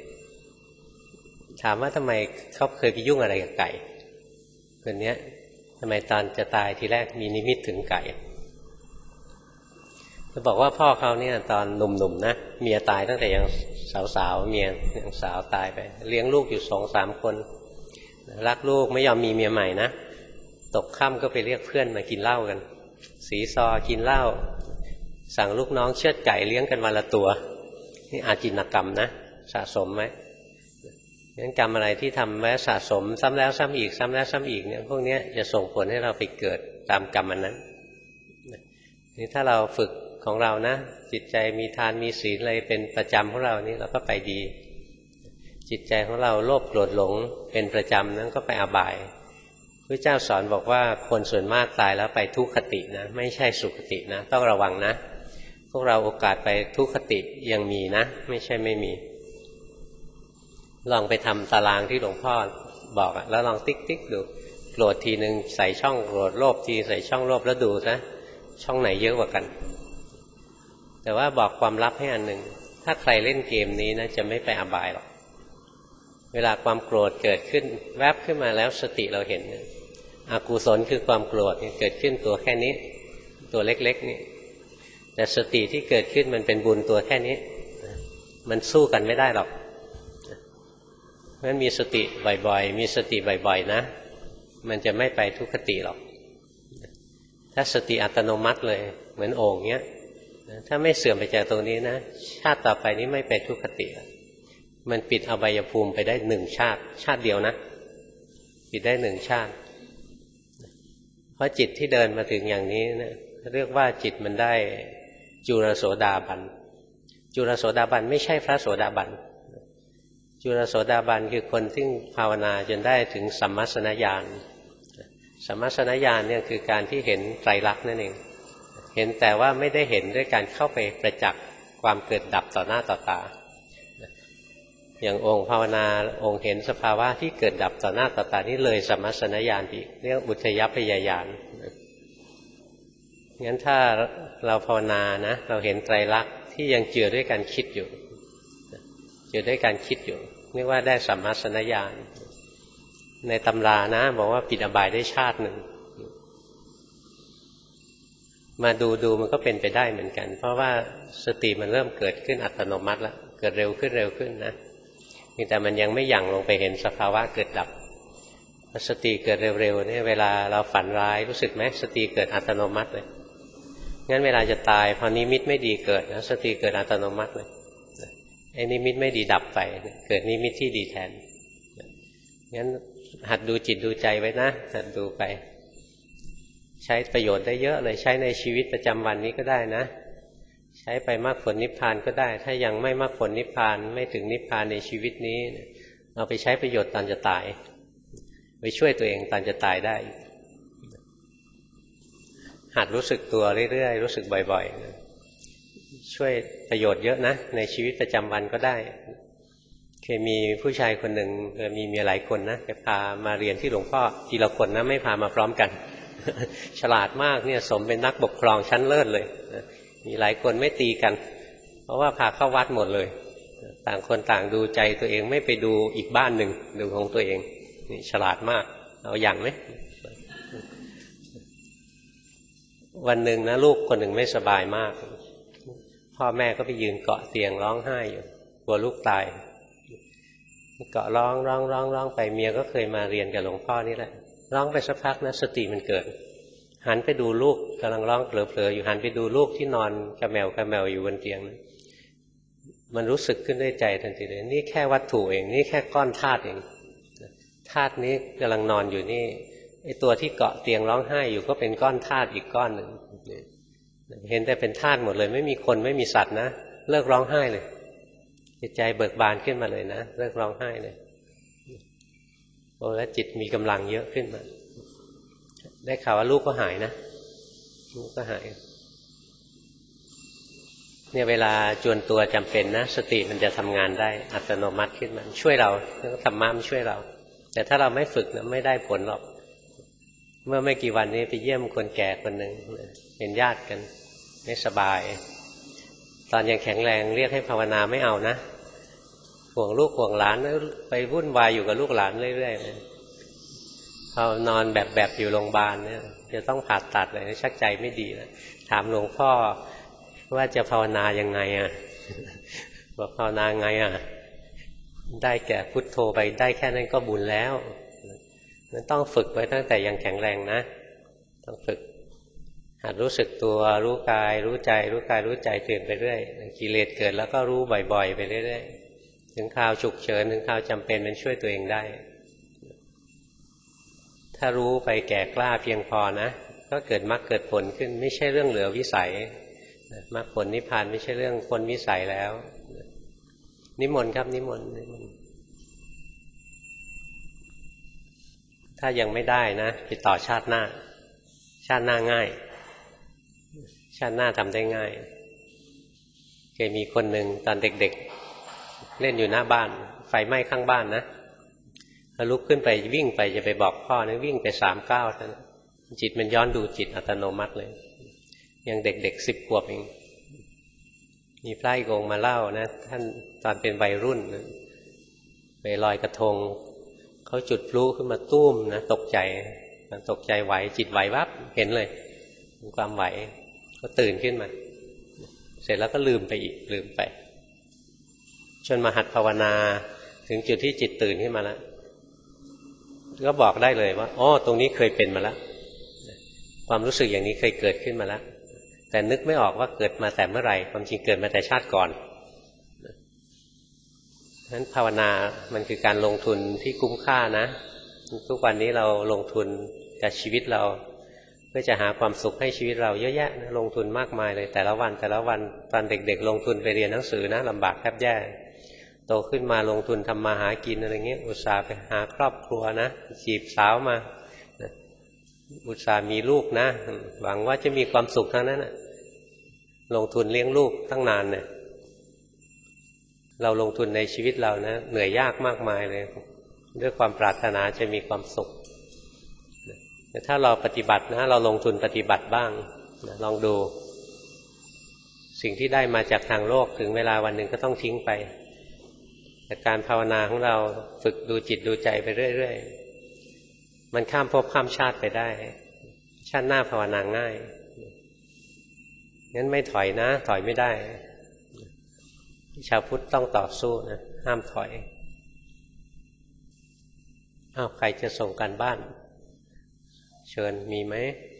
ถามว่าทำไมเขาเคยไปยุ่งอะไรกับไก่คนนี้ทำไมตอนจะตายทีแรกมีนิมิตถึงไก่จะบอกว่าพ่อเขาเนี่ยตอนหนุ่มๆนะเมียตายตั้งแต่ยังสาวๆเมียยังสาวตายไปเลี้ยงลูกอยู่สองสามคนรักลูกไม่ยอมมีเมียใหม่นะตกค่ำก็ไปเรียกเพื่อนมากินเหล้ากันสีซอกินเหล้าสั่งลูกน้องเชือดไก่เลี้ยงกันวันละตัวนี่อาจินกรรมนะสะสมไหมงั้นกรรมอะไรที่ทำไว้สะสมซ้ำแล้วซ้ำอีกซ้ำแล้วซ้ำอีกเนี่ยพวกนี้จะส่งผลให้เราไปเกิดตามกรรมอันนั้นนี่ถ้าเราฝึกของเรานะจิตใจมีทานมีศีลอะไรเป็นประจำของเรานี่เราก็ไปดีจิตใจของเราโลภโกรธหลงเป็นประจำนั้นก็ไปอบายพระเจ้าสอนบอกว่าคนส่วนมากตายแล้วไปทุกขตินะไม่ใช่สุขตินะต้องระวังนะพวกเราโอกาสไปทุกขติยังมีนะไม่ใช่ไม่มีลองไปทำตารางที่หลวงพ่อบอกอะแล้วลองติ๊กติ๊กดูโกรธทีนึงใส่ช่องโกรธโลภทีใส่ช่องโลภแล้วดูนะช่องไหนเยอะกว่ากันแต่ว่าบอกความลับให้อันหนึ่งถ้าใครเล่นเกมนี้นะจะไม่ไปอบายหรอกเวลาความโกรธเกิดขึ้นแวบขึ้นมาแล้วสติเราเห็นอกุศลคือความโกรธเกิดขึ้นตัวแค่นี้ตัวเล็กๆนี่แต่สติที่เกิดขึ้นมันเป็นบุญตัวแค่นี้มันสู้กันไม่ได้หรอกเพราะฉะนั้นมีสติบ่อยๆมีสติบ่อยๆนะมันจะไม่ไปทุกขติหรอกถ้าสติอัตโนมัติเลยเหมือนโอ่งเงี้ยถ้าไม่เสื่อมไปจากตรงนี้นะชาติต่อไปนี้ไม่ไปทุกขติมันปิดอบายภูมิไปได้หนึ่งชาติชาติเดียวนะปิดได้หนึ่งชาติเพราะจิตที่เดินมาถึงอย่างนี้นะเรียกว่าจิตมันได้จุลโสดาบันจุลโสดาบันไม่ใช่พระโสดาบันจุลโสดาบันคือคนที่ภาวนาจนได้ถึงสัมมัสสนญาณสัมมัสสนญาณเนี่ยคือการที่เห็นไตรลักษณ์นั่นเองเห็นแต่ว่าไม่ได้เห็นด้วยการเข้าไปประจักษ์ความเกิดดับต่อหน้าต่อตาอย่างองค์ภาวนาองค์เห็นสภาวะที่เกิดดับต่อหน้าต่อตานี่เลยสัมมัสสนญาณอีกเรียกอุทยพยญาณงั้นถ้าเราภาวนานะเราเห็นไตรลักษณ์ที่ยังเจือด้วยการคิดอยู่เจือด้วยการคิดอยู่เรียกว่าได้สัมมัสสนญาณในตำรานะบอกว่าปิดอบายได้ชาติหนึ่งมาดูดูมันก็เป็นไปได้เหมือนกันเพราะว่าสติมันเริ่มเกิดขึ้นอัตโนมัติแล้วเกิดเร็วขึ้นเร็วขึ้นนะแต่มันยังไม่หยั่งลงไปเห็นสภาวะเกิดดับสติเกิดเร็วๆเนี่ยเวลาเราฝันร้ายรู้สึกไหมสติเกิดอัตโนมัติเลยงั้นเวลาจะตายพอนิมิตไม่ดีเกิดนะสติเกิดอัตโนมัติเลยไอ้นิมิตไม่ดีดับไปเกิดนิมิตที่ดีแทนงั้นหัดดูจิตดูใจไว้นะหัดดูไปใช้ประโยชน์ได้เยอะเลยใช้ในชีวิตประจำวันนี้ก็ได้นะใช้ไปมรรคผลนิพพานก็ได้ถ้ายังไม่มรรคผลนิพพานไม่ถึงนิพพานในชีวิตนี้เอาไปใช้ประโยชน์ตอนจะตายไปช่วยตัวเองตอนจะตายได้หัดรู้สึกตัวเรื่อยๆรู้สึกบ่อยๆช่วยประโยชน์เยอะนะในชีวิตประจำวันก็ได้เคยมีผู้ชายคนหนึ่งมีเมียหลายคนนะแกพามาเรียนที่หลวงพ่อทีละคนนะไม่พามาพร้อมกันฉลาดมากเนี่ยสมเป็นนักปกครองชั้นเลิศเลยมีหลายคนไม่ตีกันเพราะว่าพาเข้าวัดหมดเลยต่างคนต่างดูใจตัวเองไม่ไปดูอีกบ้านหนึ่งดูของตัวเองนี่ฉลาดมากเอาอย่างไหมวันหนึ่งนะลูกคนหนึ่งไม่สบายมากพ่อแม่ก็ไปยืนเกาะเตียงร้องไห้อยู่กลัวลูกตายเกาะร้องร้องร้องร้องไปเมียก็เคยมาเรียนกับหลวงพ่อนี่แหละร้องไปสักพักนะสติมันเกิดหันไปดูลูกกำลังร้องเผลอๆอยู่หันไปดูลูกที่นอนกระแมวกระแมวอยู่บนเตียงมันรู้สึกขึ้นด้วยใจทันทีเลยนี่แค่วัตถุเองนี่แค่ก้อนธาตุเองธาตุนี้กำลังนอนอยู่นี่ไอ้ตัวที่เกาะเตียงร้องไห้อยู่ก็เป็นก้อนธาตุอีกก้อนหนึ่งเห็นแต่เป็นธาตุหมดเลยไม่มีคนไม่มีสัตว์นะเลิกร้องไห้เลยจิตใจเบิกบานขึ้นมาเลยนะเลิกร้องไห้เลยโอ้แล้วจิตมีกำลังเยอะขึ้นมาได้ข่าวว่าลูกก็หายนะลูกก็หายเนี่ยเวลาจวนตัวจำเป็นนะสติมันจะทำงานได้อัตโนมัติขึ้นมาช่วยเราธรรมะมันช่วยเราแต่ถ้าเราไม่ฝึกนะไม่ได้ผลหรอกเมื่อไม่กี่วันนี้ไปเยี่ยมคนแก่คนหนึ่งเป็นญาติกันไม่สบายตอนยังแข็งแรงเรียกให้ภาวนาไม่เอานะห่วงลูกห่วงหลานไปวุ่นวายอยู่กับลูกหลานเรื่อยๆเลยพอนอนแบบแบบอยู่โรงพยาบาลเนี่ยจะต้องผ่าตัดเลยชักใจไม่ดีแล้วถามหลวงพ่อว่าจะภาวนายังไงอ่ะบอกภาวนาไงอ่ะได้แก่พุทโธไปได้แค่นั้นก็บุญแล้วนั้นต้องฝึกไว้ตั้งแต่ยังแข็งแรงนะต้องฝึกหัดรู้สึกตัวรู้กายรู้ใจรู้กายรู้ใจเตือนไปเรื่อยกิเลสเกิดแล้วก็รู้บ่อยๆไปเรื่อยๆถึงคราวฉุกเฉินถึงคราวจำเป็นมันช่วยตัวเองได้ถ้ารู้ไปแก่กล้าเพียงพอนะก็เกิดมรรคเกิดผลขึ้นไม่ใช่เรื่องเหลือวิสัยมรรคผลนิพพานไม่ใช่เรื่องพ้นวิสัยแล้วนิมนต์ครับนิมนต์นิมนต์ถ้ายังไม่ได้นะไปต่อชาติหน้าชาติหน้าง่ายชาติหน้าทำได้ง่ายเคยมีคนหนึ่งตอนเด็กๆเล่นอยู่หน้าบ้านไฟไหม้ข้างบ้านนะแล้วลุกขึ้นไปวิ่งไปจะไปบอกพ่อนะวิ่งไปสามก้าวท่านจิตมันย้อนดูจิตอัตโนมัติเลยยังเด็กๆสิบขวบเองมีพระอีกองค์มาเล่านะท่านตอนเป็นวัยรุ่นไปลอยกระทงเขาจุดพลุขึ้นมาตุ้มนะตกใจตกใจไหวจิตไหววับเห็นเลยความไหวก็ตื่นขึ้นมาเสร็จแล้วก็ลืมไปอีกลืมไปจนมาหัดภาวนาถึงจุดที่จิตตื่นขึ้นมาแล้วก็บอกได้เลยว่าอ๋อตรงนี้เคยเป็นมาแล้วความรู้สึกอย่างนี้เคยเกิดขึ้นมาแล้วแต่นึกไม่ออกว่าเกิดมาแต่เมื่อไหร่ความจริงเกิดมาแต่ชาติก่อนฉะนั้นภาวนามันคือการลงทุนที่คุ้มค่านะทุกวันนี้เราลงทุนกับชีวิตเราเพื่อจะหาความสุขให้ชีวิตเราเยอะแยะนะลงทุนมากมายเลยแต่ละวันแต่ละวันตอนเด็กๆลงทุนไปเรียนหนังสือนะลำบากแทบแย่โตขึ้นมาลงทุนทำมาหากินอะไรเงี้ยอุตส่าห์ไปหาครอบครัวนะจีบสาวมาอุตส่าห์มีลูกนะหวังว่าจะมีความสุขเท่านั้นนะลงทุนเลี้ยงลูกตั้งนานเนี่ยเราลงทุนในชีวิตเรานะเหนื่อยยากมากมายเลยด้วยความปรารถนาจะมีความสุขแต่ถ้าเราปฏิบัตินะเราลงทุนปฏิบัติบ้างนะลองดูสิ่งที่ได้มาจากทางโลกถึงเวลาวันหนึ่งก็ต้องทิ้งไปแต่การภาวนาของเราฝึกดูจิตดูใจไปเรื่อยๆมันข้ามภพข้ามชาติไปได้ชาติหน้าภาวนาง่ายงั้นไม่ถอยนะถอยไม่ได้ชาวพุทธต้องต่อสู้นะห้ามถอยอ้าวใครจะส่งกันบ้านเชิญมีไหม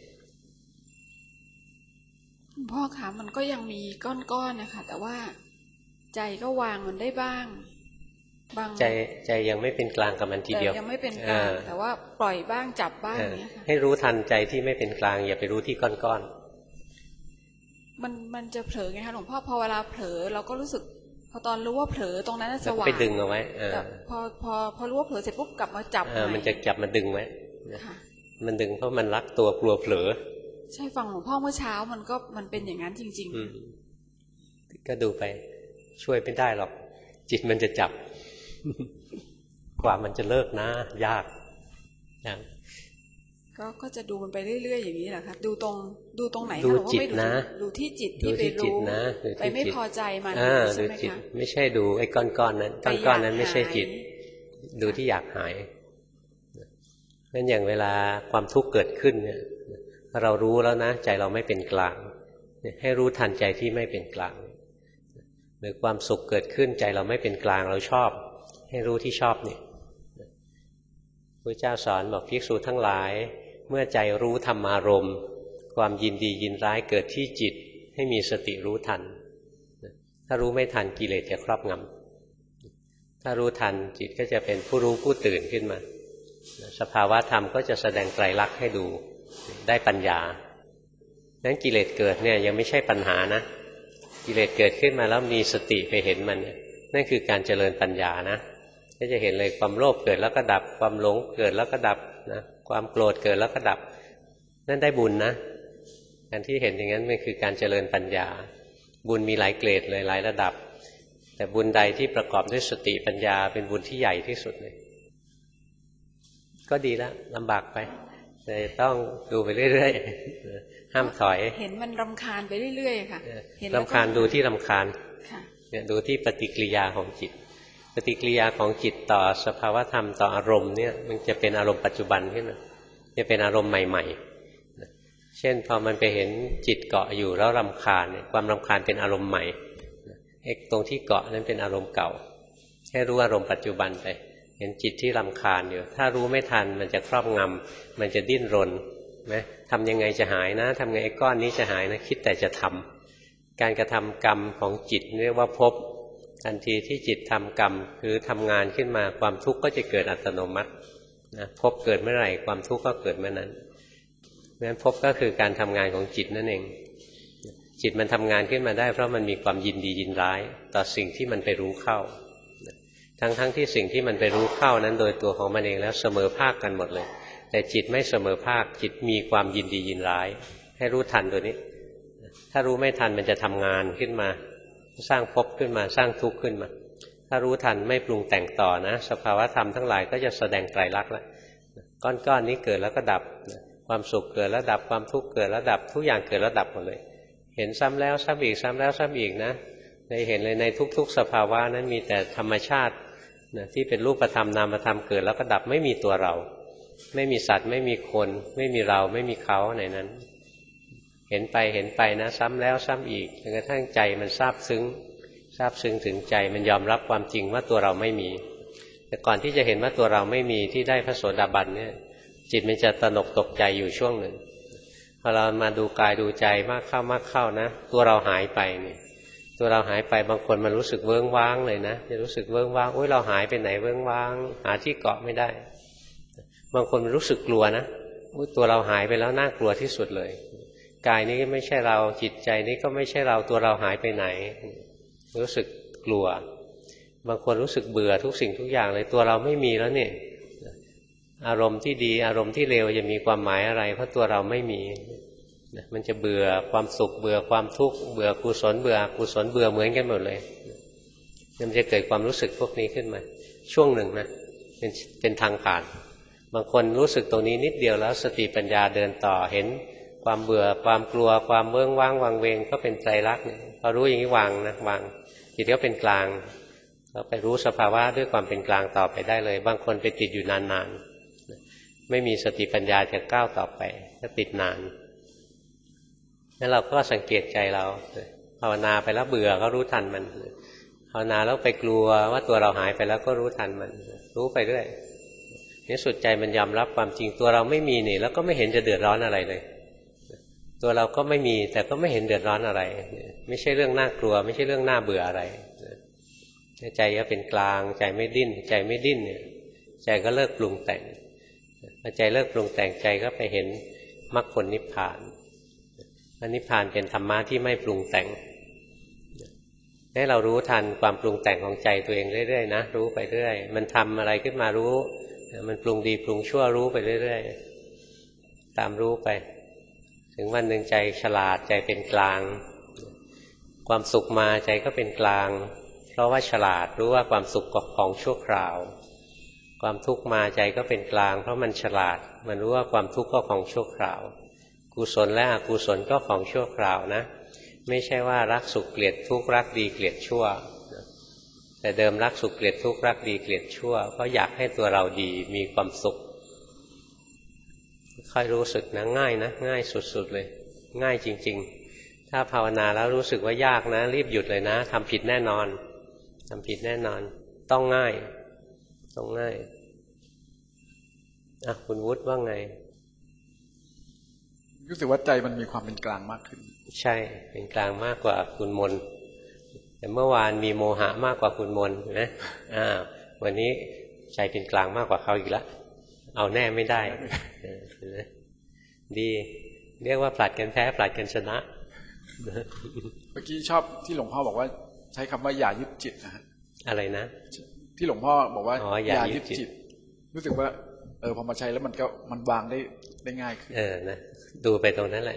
พ่อคะมันก็ยังมีก้อนๆนะคะแต่ว่าใจก็วางมันได้บ้างบาง
ใจใจยังไม่เป็นกลางกับมันทีเดียว
ยังไม่เป็นกลางแต่ว่าปล่อยบ้างจับบ้างอย่างเงี้ยค่ะ
ให้รู้ทันใจที่ไม่เป็นกลางอย่าไปรู้ที่ก้อน
ๆมันมันจะเผลอไงคะหลวงพ่อพอเวลาเผลอเราก็รู้สึกพอตอนรู้ว่าเผลอตรงนั้นสว่าง
ไปดึงเอาไว้
พอพอพอรู้ว่าเผลอเสร็จปุ๊บกลับมาจับ
มันจะจับมาดึงไว้มันดึงเพราะมันรักตัวกลัวเผลอ
ใช่ฟังหลวงพ่อเมื่อเช้ามันก็มันเป็นอย่างนั้นจริง
ๆก็ดูไปช่วยไม่ได้หรอกจิตมันจะจับกว่ามันจะเลิกนะยากนะ
ก็ก็จะดูมันไปเรื่อยๆอย่างนี้แหละครับดูตรงดูตรงไหน
ดูจิตนะ
ดูที่จิตที่ไปรู้ไปไม่พอใจมันใช่ไหมคะ
ไม่ใช่ดูไอ้ก้อนๆนั้นก้อนๆนั้นไม่ใช่จิตดูที่อยากหายนั่นอย่างเวลาความทุกข์เกิดขึ้นเนี่ยเรารู้แล้วนะใจเราไม่เป็นกลางให้รู้ทันใจที่ไม่เป็นกลางหรือความสุขเกิดขึ้นใจเราไม่เป็นกลางเราชอบให้รู้ที่ชอบเนี่ยพระเจ้าสอนบอกภิกษุทั้งหลายเมื่อใจรู้ธรรมารมณ์ความยินดียินร้ายเกิดที่จิตให้มีสติรู้ทันถ้ารู้ไม่ทันกิเลสจะครอบงำถ้ารู้ทันจิตก็จะเป็นผู้รู้ผู้ตื่นขึ้นมาสภาวะธรรมก็จะแสดงไตรลักษณ์ให้ดูได้ปัญญานั้นกิเลสเกิดเนี่ยยังไม่ใช่ปัญหานะกิเลสเกิดขึ้นมาแล้วมีสติไปเห็นมันนั่นคือการเจริญปัญญานะก็จะเห็นเลยความโลภเกิดแล้วก็ดับความหลงเกิดแล้วก็ดับนะความโกรธเกิดแล้วก็ดับนั่นได้บุญนะการที่เห็นอย่างนั้นมันคือการเจริญปัญญาบุญมีหลายเกรดเลยหลายระดับแต่บุญใดที่ประกอบด้วยสติปัญญาเป็นบุญที่ใหญ่ที่สุดเลยก็ดีแล้วลำบากไปแต่ต้องดูไปเรื่อยๆห้ามถอย
เห็นมันรำคาญไปเรื่อยๆค่ะ
รำคาญดูที่รำคาญเนี่ยดูที่ปฏิกิริยาของจิตปฏิกิริยาของจิตต่อสภาวธรรมต่ออารมณ์เนี่ยมันจะเป็นอารมณ์ปัจจุบันขึ้นมาจะเป็นอารมณ์ใหม่ๆเช่นพอมันไปเห็นจิตเกาะอยู่แล้วรำคาญเนี่ยความรำคาญเป็นอารมณ์ใหม่ไอ้ตรงที่เกาะนั้นเป็นอารมณ์เก่าให้รู้อารมณ์ปัจจุบันไปเห็นจิตที่รำคาญอยู่ถ้ารู้ไม่ทันมันจะครอบงำมันจะดิ้นรนไหมทำยังไงจะหายนะทำไงไอ้ก้อนนี้จะหายนะคิดแต่จะทำการกระทำกรรมของจิตเรียกว่าภพทันทีที่จิตทำกรรมคือทำงานขึ้นมาความทุกข์ก็จะเกิดอัตโนมัตินะภพเกิดเมื่อไหร่ความทุกข์ก็เกิดเมื่อนั้นเพราะฉะนั้นภพก็คือการทำงานของจิตนั่นเองจิตมันทำงานขึ้นมาได้เพราะมันมีความยินดียินร้ายต่อสิ่งที่มันไปรู้เข้าทั้งๆ ท, ที่สิ่งที่มันไปรู้เข้านั้นโดยตัวของมันเองแล้วเสมอภาคกันหมดเลยแต่จิตไม่เสมอภาคจิตมีความยินดียินร้ายให้รู้ทันตัวนี้ถ้ารู้ไม่ทันมันจะทำงานขึ้นมาสร้างภพขึ้นมาสร้างทุกข์ขึ้นมาถ้ารู้ทันไม่ปรุงแต่งต่อนะสภาวะธรรมทั้งหลายก็จะแสดงไตรลักษณ์แล้วก้อนๆนี้เกิดแล้วก็ดับความสุขเกิดแล้วดับความทุกข์เกิดแล้วดับทุกอย่างเกิดแล้วดับหมดเลยเห็นซ้ำแล้วซ้ำอีกซ้ำแล้วซ้ำอีกนะในเห็นเลยในทุกๆสภาวะนั้นมีแต่ธรรมชาตินะที่เป็นรูปธรรมนามธรรมเกิดแล้วก็ดับไม่มีตัวเราไม่มีสัตว์ไม่มีคนไม่มีเราไม่มีเขาในนั้นเห็นไปเห็นไปนะซ้ำแล้วซ้ำอีกจนกระทั่งใจมันซาบซึ้งซาบซึ้งถึงใจมันยอมรับความจริงว่าตัวเราไม่มีแต่ก่อนที่จะเห็นว่าตัวเราไม่มีที่ได้พระโสดาบันเนี่ยจิตมันจะตระหนกตกใจอยู่ช่วงหนึ่งพอเรามาดูกายดูใจมากเข้ามากเข้านะตัวเราหายไปนี่ตัวเราหายไปบางคนมันรู้สึกเวิ้งว้างเลยนะจะรู้สึกเวิ้งว้างโอ๊ยเราหายไปไหนเวิ้งว้างหาที่เกาะไม่ได้บางคนมันรู้สึกกลัวนะอุ๊ยตัวเราหายไปแล้วน่ากลัวที่สุดเลยกายนี้ไม่ใช่เราจิตใจนี้ก็ไม่ใช่เราตัวเราหายไปไหนรู้สึกกลัวบางคนรู้สึกเบื่อทุกสิ่งทุกอย่างเลยตัวเราไม่มีแล้วเนี่ยอารมณ์ที่ดีอารมณ์ที่เลวจะมีความหมายอะไรเพราะตัวเราไม่มีมันจะเบื่อความสุขเบื่อความทุกข์เบื่อกุศลเบื่อกุศลเบื่อเหมือนกันหมดเลยมันจะเกิดความรู้สึกพวกนี้ขึ้นมาช่วงหนึ่งนะเป็นเป็นทางผ่านบางคนรู้สึกตรงนี้นิดเดียวแล้วสติปัญญาเดินต่อเห็นความเบื่อความกลัวความเมื่องว่างวังเวงก็เป็นไตรลักษณ์พอรู้อย่างนี้วางนะวางจิตก็เป็นกลางแล้วไปรู้สภาวะด้วยความเป็นกลางต่อไปได้เลยบางคนไปติดอยู่นานๆไม่มีสติปัญญาจะก้าวต่อไปก็ติดนานแล้วเราก็สังเกตใจเราภาวนาไปแล้วเบื่อก็รู้ทันมันภาวนาแล้วไปกลัวว่าตัวเราหายไปแล้วก็รู้ทันมันรู้ไปเรื่อยในสุดใจมันยอมรับความจริงตัวเราไม่มีนี่แล้วก็ไม่เห็นจะเดือดร้อนอะไรเลยตัวเราก็ไม่มีแต่ก็ไม่เห็นเดือดร้อนอะไรไม่ใช่เรื่องน่ากลัวไม่ใช่เรื่องน่าเบื่ออะไรใจก็เป็นกลางใจไม่ดิ้นใจไม่ดิ้นเนี่ยใจก็เลิกปรุงแต่งพอใจเลิกปรุงแต่งใจก็ไปเห็นมรรคผลนิพพานนิพพานเป็นธรรมะที่ไม่ปรุงแต่งให้เรารู้ทันความปรุงแต่งของใจตัวเองเรื่อยๆนะรู้ไปเรื่อยมันทำอะไรขึ้นมารู้มันปรุงดีปรุงชั่วรู้ไปเรื่อยๆตามรู้ไปถึงวันหนึ่งใจฉลาดใจเป็นกลางความสุขมาใจก็เป็นกลางเพราะว่าฉลาดรู้ว่าความสุขของชั่วคราวความทุกข์มาใจก็เป็นกลางเพราะมันฉลาดมันรู้ว่าความทุกข์ก็ของชั่วคราวกุศลและอกุศลก็ของชั่วคราวนะไม่ใช่ว่ารักสุขเกลียดทุกข์รักดีเกลียดชั่วแต่เดิมรักสุขเกลียดทุกข์รักดีเกลียดชั่วเพราะอยากให้ตัวเราดีมีความสุขค่อยรู้สึกนะง่ายนะง่ายสุดๆเลยง่ายจริงๆถ้าภาวนาแล้วรู้สึกว่ายากนะรีบหยุดเลยนะทำผิดแน่นอนทำผิดแน่นอนต้องง่ายต้องง่ายอ่ะคุณวุฒิว่าไง
รู้สึกว่าใจมันมีความเป็นกลางมากขึ้น
ใช่เป็นกลางมากกว่าคุณมนแต่เมื่อวานมีโมหะมากกว่าคุณมนนะอ่าวันนี้ใจเป็นกลางมากกว่าเขาอีกแล้วเอาแน่ไม่ได้ดีเรียกว่าผลัดกันแพ้ผลัดกันชนะ
เมื่อกี้ชอบที่หลวงพ่อบอกว่าใช้คำว่าอย่ายึดจิตนะฮะ
อะไรนะ
ที่หลวงพ่อบอกว่าอย่ายึดจิตรู้สึกว่าเออพอมาใช้แล้วมันก็มันวางได้ได้ง่ายขึ้น
เออนะดูไปตรงนั้นแหละ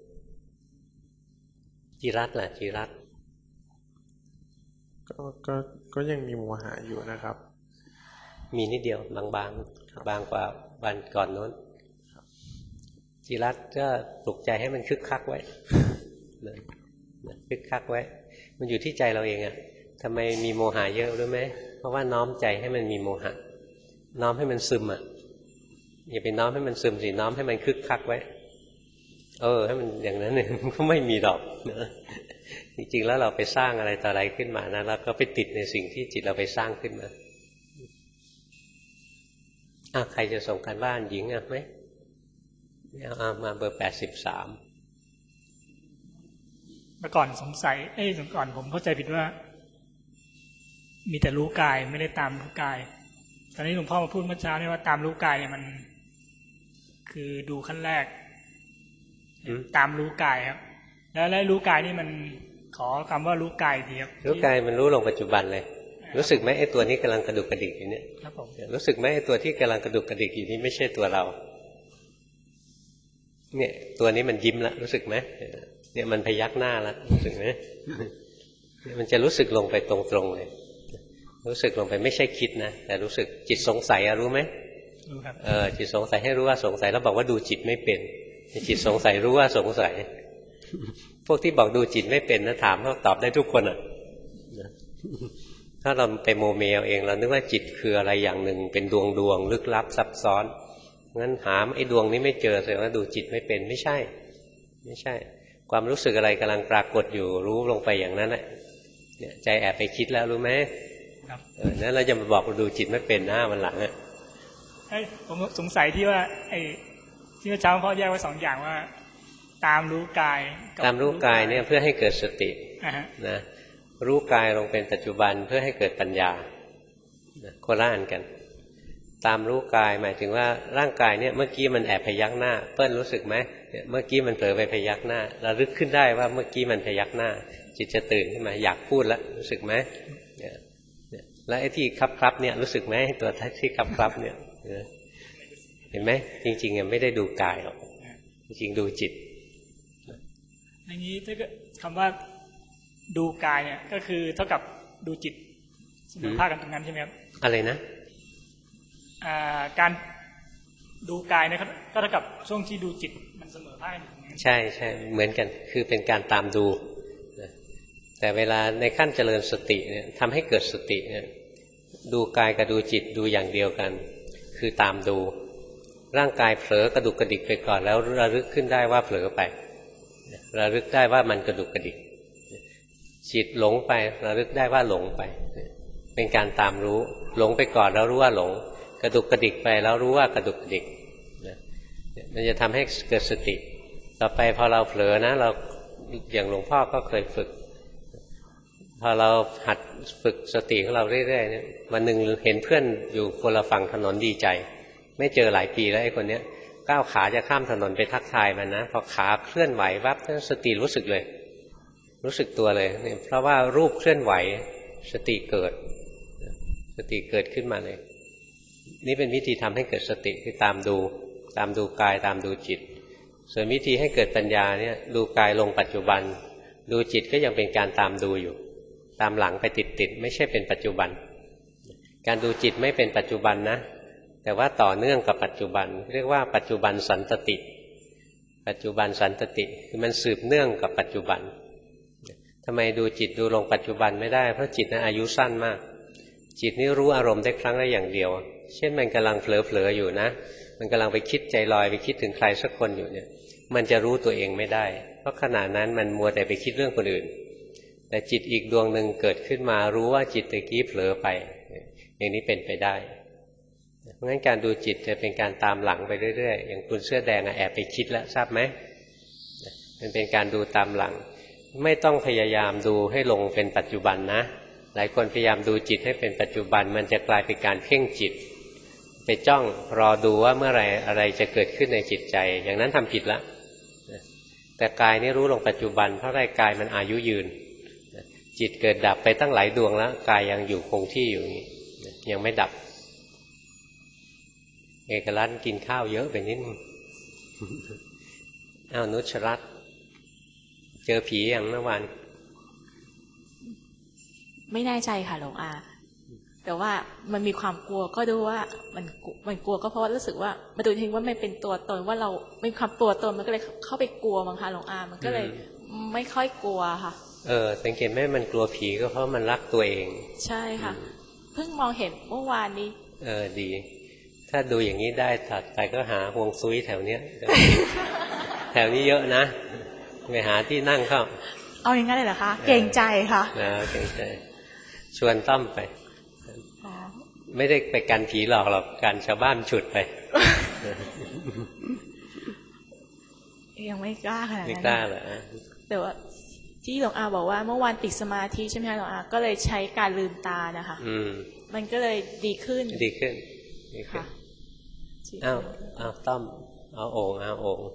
จิรัตน์ล่ะจิรัตน์
ก็ก็ก็ยังมีโมหะอยู่นะครับ
มีนิดเดียวบางบางบางกว่าวันก่อนโน้นจิรัตน์ก็ปลุกใจให้มันคึกคักไว้เลยคึกคักไว้มันอยู่ที่ใจเราเองอะทำไมมีโมหะเยอะรู้ไหมเพราะว่าน้อมใจให้มันมีโมหะน้อมให้มันซึมอะอย่าไปน้อมให้มันซึมสิน้อมให้มันคึกคักไว้เออให้มันอย่างนั้นเนี่ยมันก็ไม่มีดอกนะจริงๆแล้วเราไปสร้างอะไรต่ออะไรขึ้นมานะเราก็ไปติดในสิ่งที่จิตเราไปสร้างขึ้นมาอ่ะใครจะส่งการบ้านหญิงอ่ะไหมเอาเอามาเบอร์แปดสิบสาม
เมื่อก่อนสงสัยเอ้ยเมื่อก่อนผมเข้าใจผิดว่ามีแต่รู้กายไม่ได้ตามรู้กายตอนนี้หลวงพ่อมาพูดเมื่อเช้านี่ว่าตามรู้กายเนี่ยมันคือดูขั้นแรกตามรู้กายครับแล้วแล้วรู้กายนี่มันขอคำว่ารู้กายทีครับ
รู้กายมันรู้ลงปัจจุบันเลยรู้สึกไหมไอ้ตัวนี้กำลังกระดุกกระดิกอยู่เนี่ย
ครับผม
รู้สึกไหมไอ้ตัวที่กำลังกระดุกกระดิกอยู่นี่ไม่ใช่ตัวเราเนี่ยตัวนี้มันยิ้มแล้วรู้สึกไหมเนี่ยมันพยักหน้าแล้วรู้สึกไหมมันจะรู้สึกลงไปตรงๆเลยรู้สึกลงไปไม่ใช่คิดนะแต่รู้สึกจิตสงสัยอะรู้ไหม
รู้ครับ
เออจิตสงสัยให้รู้ว่าสงสัยแล้วบอกว่าดูจิตไม่เป็นจิตสงสัยรู้ว่าสงสัยพวกที่บอกดูจิตไม่เป็นนะถามเขาตอบได้ทุกคนอ่ะถ้าเราไปโมเมลเองเรานึกว่าจิตคืออะไรอย่างหนึ่งเป็นดวงดวงลึกลับซับซ้อนงั้นหาไอ้ดวงนี้ไม่เจอแสดงว่าดูจิตไม่เป็นไม่ใช่ไม่ใช่ความรู้สึกอะไรกำลังปรากฏอยู่รู้ลงไปอย่างนั้นแหละเนี่ยใจแอบไปคิดแล้วรู้ไหม
ครับ
เออนั้นเราจะมาบอกเราดูจิตไม่เป็นหน้ามันหลังอ่ะ
ไอ้ผมสงสัยที่ว่าไอ้ที่เมื่อเช้าพ่อแยกไว้สองอย่างว่าตามรู้กาย
ตามรู้กายเนี่ยเพื่อให้เกิดสตินะรู้กายลงเป็นปัจจุบันเพื่อให้เกิดปัญญาโคล่านกันตามรู้กายหมายถึงว่าร่างกายเนี่ยเมื่อกี้มันแอบพยักหน้าเปิ้ลรู้สึกไหมเมื่อกี้มันเผลอไปพยักหน้าระลึกขึ้นได้ว่าเมื่อกี้มันพยักหน้าจิตจะตื่นขึ้นมาอยากพูดแล้วรู้สึกไหมแล้วไอ้ที่คับครับเนี่ยรู้สึกไหมตัวที่คับครับเนี่ยเห็นไหมจริงๆไม่ได้ดูกายหรอกจริงๆดูจิต
อย่างนี้ถ้าคำว่าดูกายเนี่ยก็คือเท่ากับดูจิตเสมอภาคกันตรงนั้นใช่ไหมครับ
อะไรนะ
การดูกายเนี่ยก็เท่ากับช่วงที่ดูจิตมันเสมอภาคกัน
ใช่ใช่เหมือนกันคือเป็นการตามดูแต่เวลาในขั้นเจริญสติเนี่ยทำให้เกิดสติเนี่ยดูกายกับดูจิตดูอย่างเดียวกันคือตามดูร่างกายเผลอกระดุกกระดิกไปก่อนแล้วระลึกขึ้นได้ว่าเผลอไประลึกได้ว่ามันกระดุกกระดิกจิตหลงไประลึกได้ว่าหลงไปเป็นการตามรู้หลงไปก่อนแล้วรู้ว่าหลงกระดุกกระดิกไปแล้วรู้ว่ากระดุกกระดิกมันจะทำให้เกิดสติต่อไปพอเราเผลอนะเราอย่างหลวงพ่อก็เคยฝึกพอเราหัดฝึกสติของเราเรื่อยๆเนี่ยวันหนึ่งเห็นเพื่อนอยู่คนละฝั่งถนนดีใจไม่เจอหลายปีแล้วไอ้คนเนี้ยก้าวขาจะข้ามถนนไปทักทายมันนะพอขาเคลื่อนไหววับสติรู้สึกเลยรู้สึกตัวเลยเนี่ยเพราะว่ารูปเคลื่อนไหวสติเกิดสติเกิดขึ้นมาเลยนี่เป็นวิธีทำให้เกิดสติคือตามดูตามดูกายตามดูจิตส่วนวิธีให้เกิดปัญญาเนี่ยดูกายลงปัจจุบันดูจิตก็ยังเป็นการตามดูอยู่ตามหลังไปติดๆไม่ใช่เป็นปัจจุบันการดูจิตไม่เป็นปัจจุบันนะแต่ว่าต่อเนื่องกับปัจจุบันเรียกว่าปัจจุบันสันตติปัจจุบันสันตติคือมันสืบเนื่องกับปัจจุบันทำไมดูจิตดูลงปัจจุบันไม่ได้เพราะจิตนั้นอายุสั้นมากจิตนี้รู้อารมณ์ได้ครั้งละอย่างเดียวเช่นมันกำลังเผลอๆอยู่นะมันกำลังไปคิดใจลอยไปคิดถึงใครสักคนอยู่เนี่ยมันจะรู้ตัวเองไม่ได้เพราะขณะนั้นมันมัวแต่ไปคิดเรื่องคนอื่นแต่จิตอีกดวงหนึ่งเกิดขึ้นมารู้ว่าจิตตะกี้เผลอไปอย่างนี้เป็นไปได้เพราะงั้นการดูจิตจะเป็นการตามหลังไปเรื่อยๆอย่างคุณเสื้อแดงแอบไปคิดแล้วทราบไหมมันเป็นการดูตามหลังไม่ต้องพยายามดูให้ลงเป็นปัจจุบันนะหลายคนพยายามดูจิตให้เป็นปัจจุบันมันจะกลายเป็นการเพ่งจิตไปจ้องรอดูว่าเมื่อไรอะไรจะเกิดขึ้นในจิตใจอย่างนั้นทำผิดละแต่กายนี่รู้ลงปัจจุบันเพราะร่างกายมันอายุยืนจิตเกิดดับไปตั้งหลายดวงแล้วกายยังอยู่คงที่อยู่อย่างนี้ยังไม่ดับเอกลักษณ์กินข้าวเยอะไปนิดนึงอ้าวนุชรัตน์เจอผีอย่างเมื่อวาน
ไม่แน่ใจค่ะหลวงอาแต่ว่ามันมีความกลัวก็ดูว่ามันมันกลัวก็เพราะรู้สึกว่ามาดูทิ้งว่าไม่เป็นตัวตนว่าเราไม่ความตัวตนมันก็เลยเข้าไปกลัวมั้งคะหลวงอามันก็เลยไม่ค่อยกลัวค่ะ
เออสังเกตไหมมันกลัวผีก็เพราะมันรักตัวเอง
ใช่ค่ะเพิ่งมองเห็นเมื่อวานนี้
เออดีถ้าดูอย่างนี้ได้ถัดไปก็หาฮวงซุยแถวเนี้ยแถวนี้เยอะนะไปหาที่นั่งเข้า
เอาอย่างนั้นเลยเหรอคะเกรงใจค่ะ
นะเกรงใจชวนต้อมไปไม่ได้ไปกันผีหลอกหรอกกันชาวบ้านฉุดไป
ยังไม่กล้าขนาดนั้น
ไม่กล้าเหรอ
แต่ว่าที่หลวงอาบอกว่าเมื่อวานติดสมาธิใช่ไหมคะหลวงอาก็เลยใช้การลืมตานะคะ
อืม
มันก็เลยดีขึ้น
ดีขึ้นดีขึ้นอ้าวอ้าวต้อมเอาโอ่งเอาโอ่ง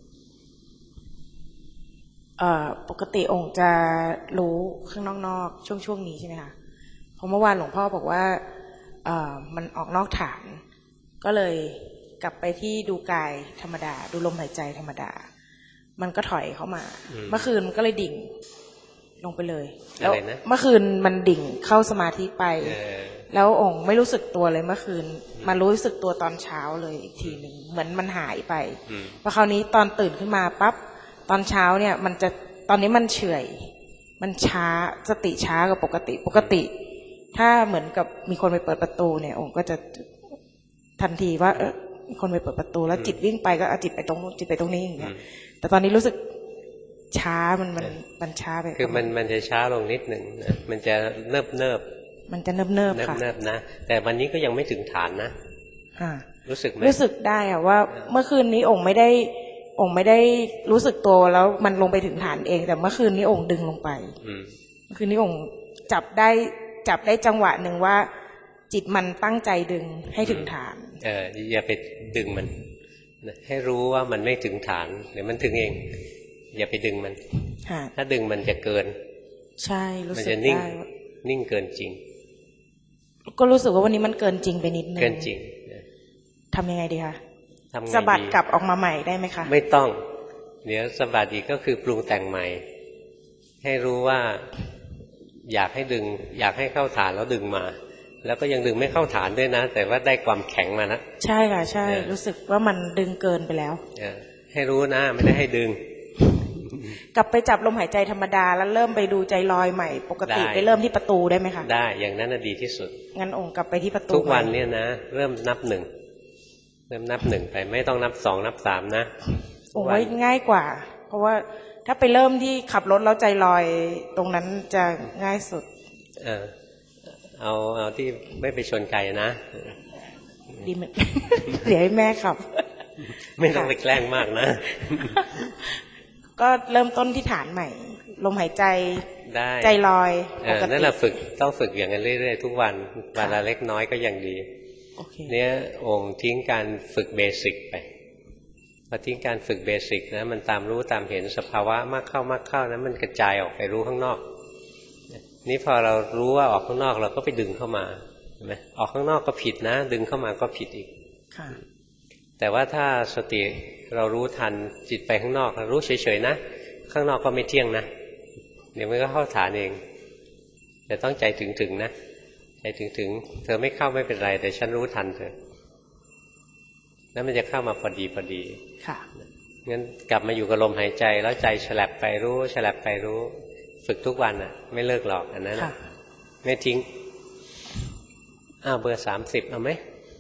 เอ่อปกติองค์จะรู้ข้างนอกๆช่วงช่วงนี้ใช่ไหมคะเพราะเมื่อวานหลวงพ่อบอกว่าเอ่อมันออกนอกฐานก็เลยกลับไปที่ดูกายธรรมดาดูลมหายใจธรรมดามันก็ถอยเข้ามาเมื่อคืนมันก็เลยดิ่งลงไปเลยแล้วเมื่อคืนมันดิ่งเข้าสมาธิไปแล้วองค์ไม่รู้สึกตัวเลยเมื่อคืนมารู้สึกตัวตอนเช้าเลยอีกทีหนึ่งเหมือนมันหายไปพอคราวนี้ตอนตื่นขึ้นมาปั๊บตอนเช้าเนี่ยมันจะตอนนี้มันเฉื่อยมันช้าสติช้ากว่าปกติปกติถ้าเหมือนกับมีคนไปเปิดประตูเนี่ยองค์ก็จะทันทีว่าเออมีคนไปเปิดประตูแล้วจิตวิ่งไปก็เอาจิตไปตรงจิตไปตรงนี้อย่างเงี้ยแต่ตอนนี้รู้สึกช้ามันมันมันช้าไป
คือมันมันจะช้าลงนิดหนึ่งนะมันจะเนิบเนิบ
มันจะเนิบเนิบค่ะ
เนิบนะแต่วันนี้ก็ยังไม่ถึงฐานนะรู้สึกไหม
รู้สึกได้อะว่าเมื่อคืนนี้องค์ไม่ได้องค์ไม่ได้รู้สึกตัวแล้วมันลงไปถึงฐานเองแต่เมื่อคืนนี้องค์ดึงลงไปเมื่อคืนนี้องค์จับได้จับได้จังหวะหนึ่งว่าจิตมันตั้งใจดึงให้ถึงฐาน
เอออย่าไปดึงมันให้รู้ว่ามันไม่ถึงฐานเดี๋ยวมันถึงเองอย่าไปดึงมันถ้าดึงมันจะเกิน
ใช่รู้สึก
ได้นิ่งเกินจริง
ก็รู้สึกว่าวันนี้มันเกินจริงไปนิดนึง
เกินจริง
ทำยังไงดีคะสะบัดกลับออกมาใหม่ได้ไหมคะ
ไม่ต้องเดี๋ยวสะบัดอีกก็คือปรุงแต่งใหม่ให้รู้ว่าอยากให้ดึงอยากให้เข้าฐานแล้วดึงมาแล้วก็ยังดึงไม่เข้าฐานด้วยนะแต่ว่าได้ความแข็งมานะ
ใช่ค่ะใช่รู้สึกว่ามันดึงเกินไปแล้ว
ให้รู้นะไม่ได้ให้ดึง
กลับไปจับลมหายใจธรรมดาแล้วเริ่มไปดูใจลอยใหม่ปกติไปเริ่มที่ประตูได้ไหมคะ
ได้อย่างนั้นดีที่สุด
งั้นองค์กลับไปที่ประตู
ทุกวันเนี่ยนะเริ่มนับหนึ่งเริ่มนับหนึ่งไปไม่ต้องนับสองนับสามนะ
องค์ไว้ง่ายกว่าเพราะว่าถ้าไปเริ่มที่ขับรถแล้วใจลอยตรงนั้นจะง่ายสุด
เออเอาเอาที่ไม่ไปชนไก่นะ
ดีไหมเดี๋ยวให้แม่ขับ
ไม่ต้องไปแกล้งมากนะ
ก็เริ่มต้นที่ฐานใหม่ลมหายใจใจลอย
ปกตินั่นแหละฝึกต้องฝึกอย่างนั้นเรื่อยๆทุกวันวันละเล็กน้อยก็ยังดีเนี่ยองค์ทิ้งการฝึกเบสิกไปพอทิ้งการฝึกเบสิกนะมันตามรู้ตามเห็นสภาวะมากเข้ามากเข้านะมันกระจายออกไปรู้ข้างนอกนี่พอเรารู้ว่าออกข้างนอกเราก็ไปดึงเข้ามาเห็นไหมออกข้างนอกก็ผิดนะดึงเข้ามาก็ผิดอีกแต่ว่าถ้าสติเรารู้ทันจิตไปข้างนอกรู้เฉยๆนะข้างนอกก็ไม่เที่ยงนะเดี๋ยวมันก็เข้าฐานเองแต่ต้องใจถึงๆนะใจถึงๆเธอไม่เข้าไม่เป็นไรแต่ฉันรู้ทันเธอแล้วมันจะเข้ามาพอดีพอดี
ค่ะ
งั้นกลับมาอยู่กับลมหายใจแล้วใจฉลับไปรู้ฉลับไปรู้ฝึกทุกวันอ่ะไม่เลิกหรอกอันนั้นไม่ทิ้งอ้าวเบอร์สามสิบเอาไหม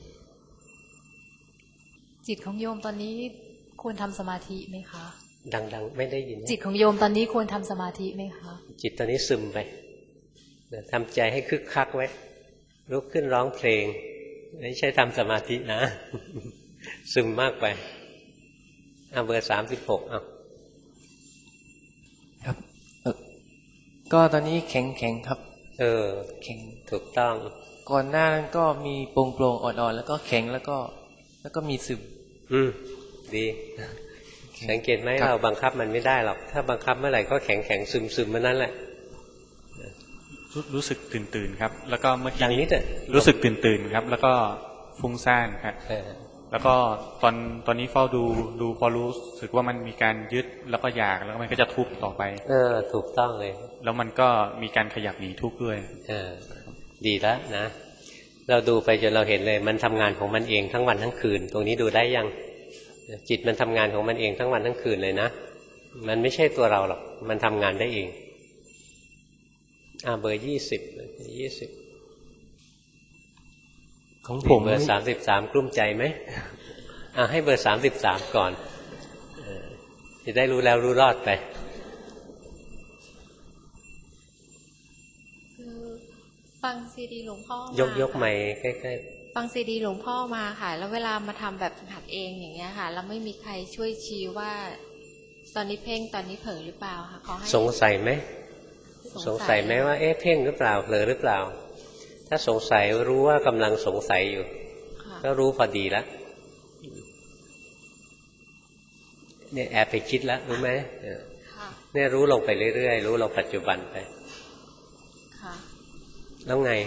จิตของโยมตอนนี้ควรทำสมาธิไหมคะ
ดังๆไม่ได้ยิน
จิตของโยมตอนนี้ควรทำสมาธิไหมคะ
จิตตอนนี้ซึมไปทำใจให้คึกคักไว้ลุกขึ้นร้องเพลงไม่ใช่ทำสมาธินะซึมมากไปเอาเบอร์สามสิบหกเอา
ครับก็ตอนนี้แข็งแข็งครับ
เออแข็งถูกต้อง
ก่อนหน้านั้นก็มีโปร่งโปร่งอ่อนๆแล้วก็แข็งแล้วก็แล้วก็มีซึม
อืมดีสังเกตไหมเราบังคับมันไม่ได้หรอกถ้าบังคับเมื่อไหร่ก็แข็งแข็งซึมซึมเมื่อนั้นแหละ
รู้สึกตื่นตื่นครับแล้วก็เมื่อกี้นี้รู้สึกตื่นตื่นครับแล้วก็ฟุ้งซ่านครับแล้วก็ตอนตอนนี้เฝ้าดูดูพอรู้สึกว่ามันมีการยึดแล้วก็อยากแล้วมันก็จะทุบต่อไป
เออถูกต้องเลย
แล้วมันก็มีการขยับหนีทุบด้วย
เออดีแล้วนะเราดูไปจนเราเห็นเลยมันทำงานของมันเองทั้งวันทั้งคืนตรงนี้ดูได้ยังจิตมันทำงานของมันเองทั้งวันทั้งคืนเลยนะมันไม่ใช่ตัวเราหรอกมันทำงานได้เองอ่าเบอร์ยี่สิบยี่สิบของผมเบอร์สามสิบสามกลุ้มใจไหมอ่าให้เบอร์สามสิบสามก่อนจะได้รู้แล้วรู้รอดไป
คือฟังซีดีหลวงพ่อยก
ยกใหม่ใกล้
ๆฟังซีดีหลวงพ่อมาค่ะแล้วเวลามาทำแบบหัดเองอย่างเงี้ยค่ะแล้วไม่มีใครช่วยชี้ว่าตอนนี้เพ่งตอนนี้เผลอหรือเปล่าค่ะขอให้
สงสัยไหมสงสัยไหมว่าเอ๊ะเพ่งหรือเปล่าเผลอหรือเปล่าถ้าสงสัยรู้ว่ากำลังสงสัยอยู่ก็รู้พอดีแล้วเนี่ยแอบไปคิดแล้วรู้ไหมเนี่ยรู้ลงไปเรื่อยๆรู้ลงปัจจุบันไปแล้วไง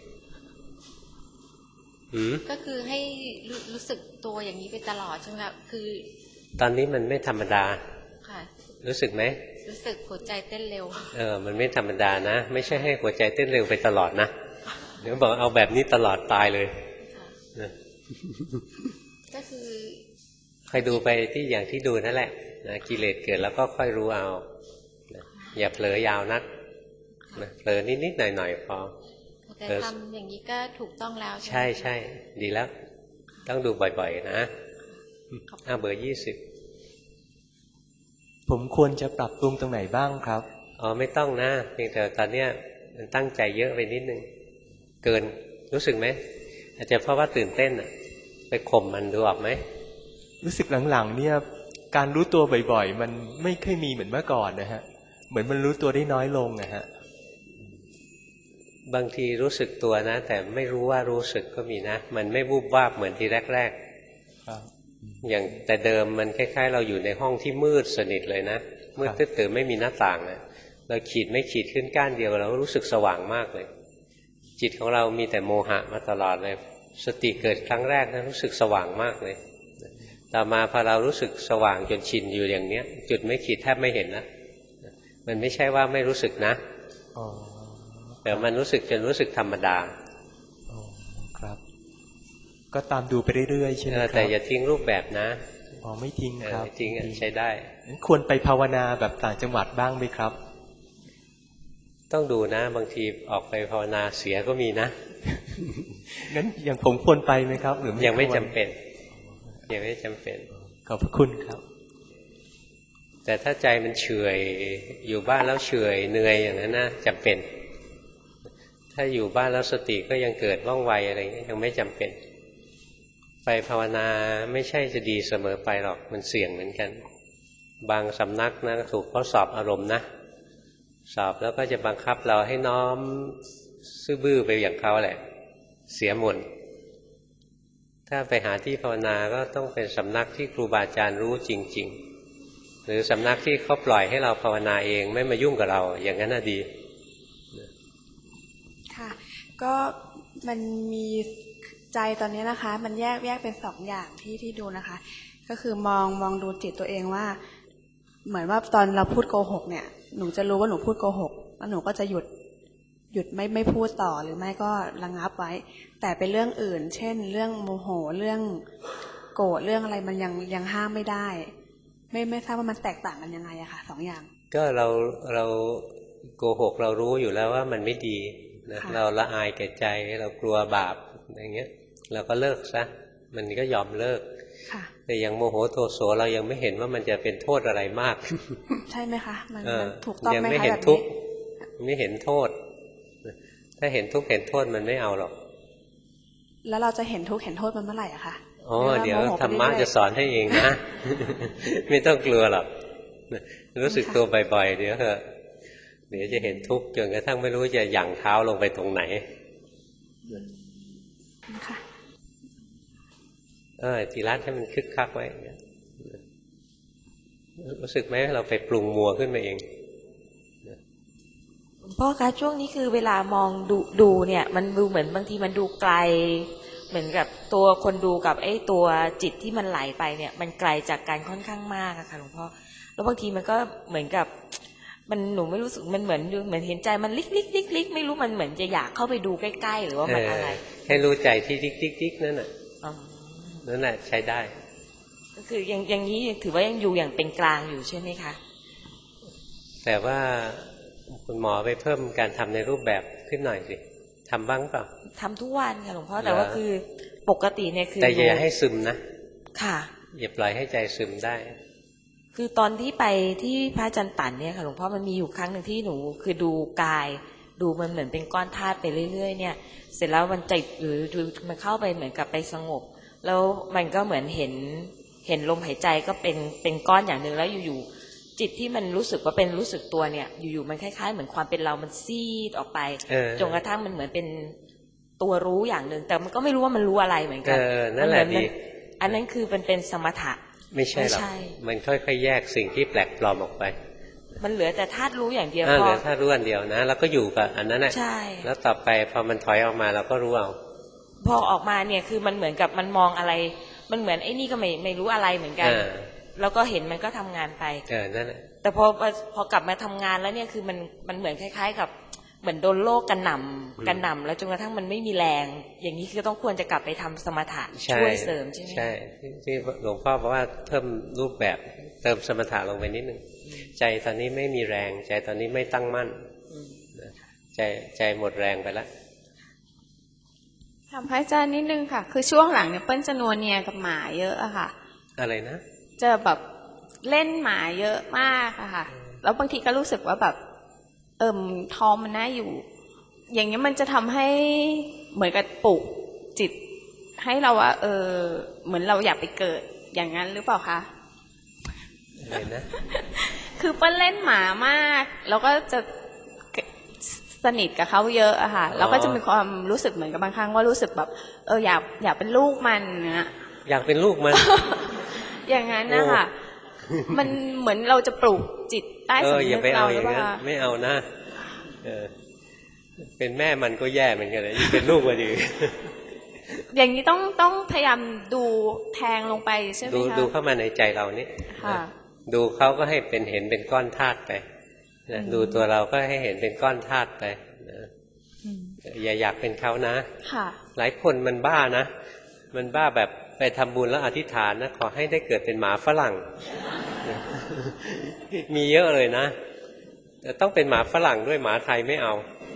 ก็คือให้รู้สึกตัวอย่างนี้ไปตลอดใช่ไหมครับคือ
ตอนนี้มันไม่ธรรมดารู้สึกไหม
รู้สึกหัวใจเต้นเร็ว
เออมันไม่ธรรมดานะไม่ใช่ให้หัวใจเต้นเร็วไปตลอดนะเดี๋ยวบอกเอาแบบนี้ตลอดตายเลย
ก็คือ
ค่อยดูไปที่อย่างที่ดูนั่นแหละนะกิเลสเกิดแล้วก็ค่อยรู้เอาอย่าเผลอยาวนักเผลอนิดๆหน่อยๆพอ
แต่ทำอย่างนี้ก็ถูกต้องแล้ว
ใช่ใช่ดีแล้วต้องดูบ่อยๆนะอ้าวเบอร์ยี่สิบ
ผมควรจะปรับปรุงตรงไหนบ้างครับ
อ๋อไม่ต้องนะเพียงแต่ตอนเนี้ยมันตั้งใจเยอะไปนิดนึงเกินรู้สึกไหมอาจจะเพราะว่าตื่นเต้นอ่ะไปข่มมันดูออกไหม
รู้สึกหลังๆเนี่ยการรู้ตัวบ่อยๆมันไม่เคยมีเหมือนเมื่อก่อนนะฮะเหมือนมันรู้ตัวได้น้อยลงนะฮะ
บางทีรู้สึกตัวนะแต่ไม่รู้ว่ารู้สึกก็มีนะมันไม่วูบวาบเหมือนทีแรกๆอย่างแต่เดิมมันคล้ายๆเราอยู่ในห้องที่มืดสนิทเลยนะมืดตื้อๆไม่มีหน้าต่างนะเราขีดไม่ขีดขึ้นก้านเดียวเรารู้สึกสว่างมากเลยจิตของเรามีแต่โมหะมาตลอดเลยสติเกิดครั้งแรกนะรู้สึกสว่างมากเลยต่อมาพอเรารู้สึกสว่างจนชินอยู่อย่างเนี้ยจุดไม่ขีดแทบไม่เห็นนะมันไม่ใช่ว่าไม่รู้สึกนะแต่มันรู้สึกจนรู้สึกธรรมดา
อ๋อครับก็ตามดูไปเรื่อยๆใช่ไหมครับ
แต่อย่าทิ้งรูปแบบนะ
อ๋อไม่ทิ้งครับ
ทิ้งใช้ได้
ควรไปภาวนาแบบต่างจังหวัดบ้างไหมครับ
ต้องดูนะบางทีออกไปภาวนาเสียก็มีนะ
งั้นอย่างผมควรไปไหมครับหรือ
ยังไม่จำเป็นยังไม่จำเป็น
ขอบพระคุณครับ
แต่ถ้าใจมันเฉยอยู่บ้านแล้วเฉยเหนื่อยอย่างนั้นนะจำเป็นถ้าอยู่บ้านแล้วสติก็ยังเกิดว่องไวอะไรเงี้ยยังไม่จำเป็นไปภาวนาไม่ใช่จะดีเสมอไปหรอกมันเสี่ยงเหมือนกันบางสำนักนะถูกเขาสอบอารมณ์นะสอบแล้วก็จะบังคับเราให้น้อมซื่อบื้อไปอย่างเขาแหละเสียหมดถ้าไปหาที่ภาวนาก็ต้องเป็นสำนักที่ครูบาอาจารย์รู้จริงๆหรือสำนักที่เขาปล่อยให้เราภาวนาเองไม่มายุ่งกับเราอย่างนั้นน่ะดี
ค่ะก็มันมีใจตอนนี้นะคะมันแยกแยกเป็นสองอย่างที่ที่ดูนะคะก็คือมองมองดูจิตตัวเองว่าเหมือนว่าตอนเราพูดโกหกเนี่ยหนูจะรู้ว่าหนูพูดโกหกแล้วหนูก็จะหยุดหยุดไม่ไม่พูดต่อหรือไม่ก็ระงับไว้แต่เป็นเรื่องอื่นเช่นเรื่องโมโหเรื่องโกรธเรื่องอะไรมันยังยังห้ามไม่ได้ไม่ไม่ทราบว่ามันแตกต่างกันยังไงอะค่ะสองอย่าง
ก็เราเราโกหกเรารู้อยู่แล้วว่ามันไม่ดีนะเราละอายแก่ใจเรากลัวบาปอย่างเงี้ยเราก็เลิกซะมันก็ยอมเลิกแต่อย่างโมโหโทโสเรายังไม่เห็นว่ามันจะเป็นโทษอะไรมาก
ใช่ไหมคะมันถูกต้องไหมคะแบบนี้
ยังไม่เห็นทุกข์ไม่เห็นโทษถ้าเห็นทุกข์เห็นโทษมันไม่เอาหรอก
แล้วเราจะเห็นทุกข์เห็นโทษมันเมื่อไหร่อะคะ
อ๋อเดี๋ยวธรรมะจะสอนให้เองนะไม่ต้องกลัวหรอกรู้สึกตัวบ่อยๆเดี๋ยวเถอะเดี๋ยวจะเห็นทุกข์จนกระทั่งไม่รู้จะหยั่งเท้าลงไปตรงไหน
ค่ะ
เออทีละให้มันคึกคักไว้รู้สึกไหมเราไปปรุงมัวขึ้นมาเอง
พ่อคะช่วงนี้คือเวลามองดูดูเนี่ยมันดูเหมือนบางทีมันดูไกลเหมือนกับตัวคนดูกับไอ้ตัวจิตที่มันไหลไปเนี่ยมันไกลจากกันค่อนข้างมากอะค่ะหลวงพ่อแล้วบางทีมันก็เหมือนกับมันหนูไม่รู้สึกมันเหมือนเหมือนเห็นใจมันลิกลิกลิกลิกไม่รู้มันเหมือนจะอยากเข้าไปดูใกล้ๆหรือว่ามันอะไร
ให้รู้ใจที่ลิกลิกลิกนั่นน่ะนั่นแหละใช้ได้
ก็คือยังอย่างนี้ถือว่ายังอยู่อย่างเป็นกลางอยู่ใช่ไหมคะ
แต่ว่าคุณหมอไปเพิ่มการทำในรูปแบบขึ้นหน่อยสิทำบ้างเปล่า
ทำทุกวันค่ะหลวงพ่อแต่ว่าคือปกติเนี่ยคือ
แต่อย่าให้ซึมนะ
ค่ะ
อย่าปล่อยให้ใจซึมได้
คือตอนที่ไปที่พระอาจารย์ตันเนี่ยค่ะหลวงพ่อมันมีอยู่ครั้งหนึ่งที่หนูคือดูกายดูมันเหมือนเป็นก้อนธาตุไปเรื่อยๆเนี่ยเสร็จแล้วมันใจหรือมันเข้าไปเหมือนกับไปสงบแล้วมันก็เหมือนเห็นเห็นลมหายใจก็เป็นเป็นก้อนอย่างหนึ่งแล้วอยู่ๆจิตที่มันรู้สึกว่าเป็นรู้สึกตัวเนี่ยอยู่ๆมันคล้ายๆเหมือนความเป็นเรามันซีดออกไปจนกระทั่งมันเหมือนเป็นตัวรู้อย่างหนึ่งแต่มันก็ไม่รู้ว่ามันรู้อะไรเหมือนกันนั่นแหละดีอันนั้นคือมันเป็นสมถะ
ไม่ใช่หรอกมันค่อยๆแยกสิ่งที่แปลกปลอมออกไป
มันเหลือแต่ธาตุรู้อย่างเดียว
พอเหลือธาตุรู้อันเดียวนะแล้วก็อยู่กับอันนั้นแหละ
ใช่
แล้วต่อไปพอมันถอยออกมาเราก็รู้เอา
พอออกมาเนี่ยคือมันเหมือนกับมันมองอะไรมันเหมือนไอ้นี่ก็ไม่ไม่รู้อะไรเหมือนกันแล้วก็เห็นมันก็ทำงานไป
เออนั่นแหละ
แต่พอพอกลับมาทำงานแล้วเนี่ยคือมันมันเหมือนคล้ายๆกับเหมือนโดนโลกกันหน่ำกันหน่ำแล้วจนกระทั่งมันไม่มีแรงอย่างนี้คือต้องควรจะกลับไปทำสมถะช่วยเสริมใช่ไหม
ใช่ที่หลวงพ่อบอกว่าเพิ่มรูปแบบเติมสมถะลงไปนิดนึงใจตอนนี้ไม่มีแรงใจตอนนี้ไม่ตั้งมั่นใจใจหมดแรงไปแล้ว
ถามพระอาจารย์นิดนึงค่ะคือช่วงหลังเนี่ยเปิ้ลจะนัวเนียกับหมาเยอะอะค่ะ
อะไรนะ
จะแบบเล่นหมาเยอะมากอะค่ะแล้วบางทีก็รู้สึกว่าแบบเอิ่มท้องมันน่าอยู่อย่างนี้มันจะทำให้เหมือนกับปลุกจิตให้เราว่าเออเหมือนเราอยากไปเกิดอย่างนั้นหรือเปล่าคะ
อะไรนะ
คือเปิ้ลเล่นหมามากแล้วก็จะสนิทกับเขาเยอะอะค่ะแล้วก็จะมีความรู้สึกเหมือนกับบางครั้งว่ารู้สึกแบบเอออยากอยากเป็นลูกมันนะ
อยากเป็นลูกมัน
อย่างนั้นนะคะมันเหมือนเราจะปลูกจิตใต้สำนึกเราหรือเปล่า
ไม่เอานะเออเป็นแม่มันก็แย่เหมือนกันเลยยิ่งเป็นลูกมาดี
อย่างนี้ต้องต้องพยายามดูแทงลงไปใช่ไหมคะ
ดูดูเข้ามาในใจเรานี่ดูเขาก็ให้เป็นเห็นเป็นก้อนธาตุไปนะดูตัวเราก็ให้เห็นเป็นก้อนธาตุไปนะอย่าอยากเป็นเขานะหลายคนมันบ้านะมันบ้าแบบไปทำบุญแล้วอธิษฐานนะขอให้ได้เกิดเป็นหมาฝรั่งมีเยอะเลยนะแต่ต้องเป็นหมาฝรั่งด้วยหมาไทยไม่เอา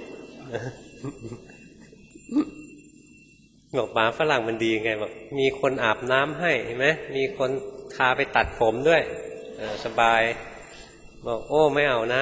บอกหมาฝรั่งมันดีไงบอกมีคนอาบน้ำให้เห็นไหมมีคนพาไปตัดผมด้วยสบายบอกโอ้ไม่เอานะ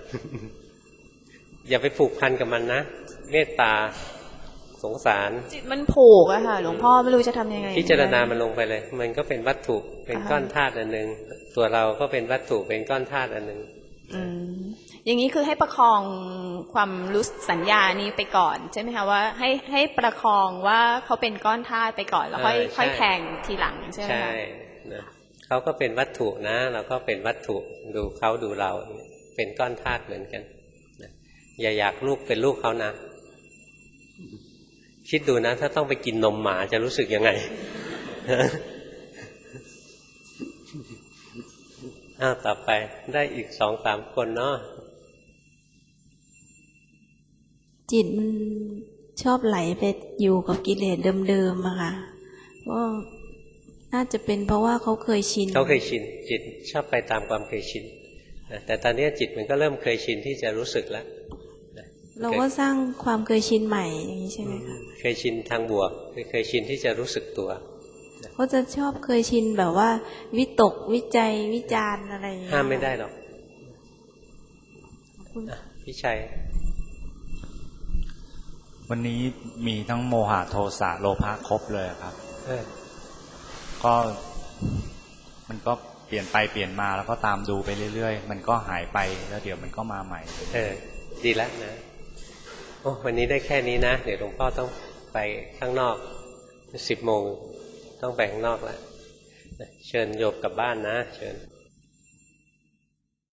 อย่าไปผูกพันกับมันนะเมตตาสงสาร
จิตมันผูกอะค่ะหลวงพ่อไม่รู้จะทำยังไง
พิจารณามันลงไปเลยมันก็เป็นวัตถุเป็นก้อนธาตุอันหนึ่งตัวเราก็เป็นวัตถุเป็นก้อนธาตุอันหนึ่ง
อย่างนี้คือให้ประคองความรู้สัญญานี้ไปก่อนใช่ไหมคะว่าให้ให้ประคองว่าเขาเป็นก้อนธาตุไปก่อนแล้วค่อยค่อยแทงทีหลังใช่ไหมคะ
ใช่เขาก็เป็นวัตถุนะเราก็เป็นวัตถุดูเขาดูเราเป็นก้อนธาตุเหมือนกันอย่าอยากลูกเป็นลูกเขานะคิดดูนะถ้าต้องไปกินนมหมาจะรู้สึกยังไงอ้าวต่อไปได้อีกสองสามคนเนาะ
จิตมันชอบไหลไปอยู่กับกิเลสเดิมๆอะค่ะก็น่าจะเป็นเพราะว่าเขาเคยชิน
เขาเคยชินจิตชอบไปตามความเคยชินแต่ตอนนี้จิตมันก็เริ่มเคยชินที่จะรู้สึกแล้ว
เราก็สร้างความเคยชินใหม่อย่างนี้ใช่ไหมคะ
เคยชินทางบวกเคยชินที่จะรู้สึกตัว
เขาจะชอบเคยชินแบบว่าวิตกวิจัยวิจารณ์อะไร
ห้ามไม่ได้หรอกพี่ชัย
วันนี้มีทั้งโมหะโทสะโลภะครบเลยครับก็มันก็เปลี่ยนไปเปลี่ยนมาแล้วก็ตามดูไปเรื่อยๆมันก็หายไปแล้วเดี๋ยวมันก็มาใหม่
เออดีแล้วนะโอ้วันนี้ได้แค่นี้นะเดี๋ยวหลวงพ่อต้องไปข้างนอกสิบโมงต้องไปข้างนอกแล้วเชิญโยมกลับบ้านนะเชิญ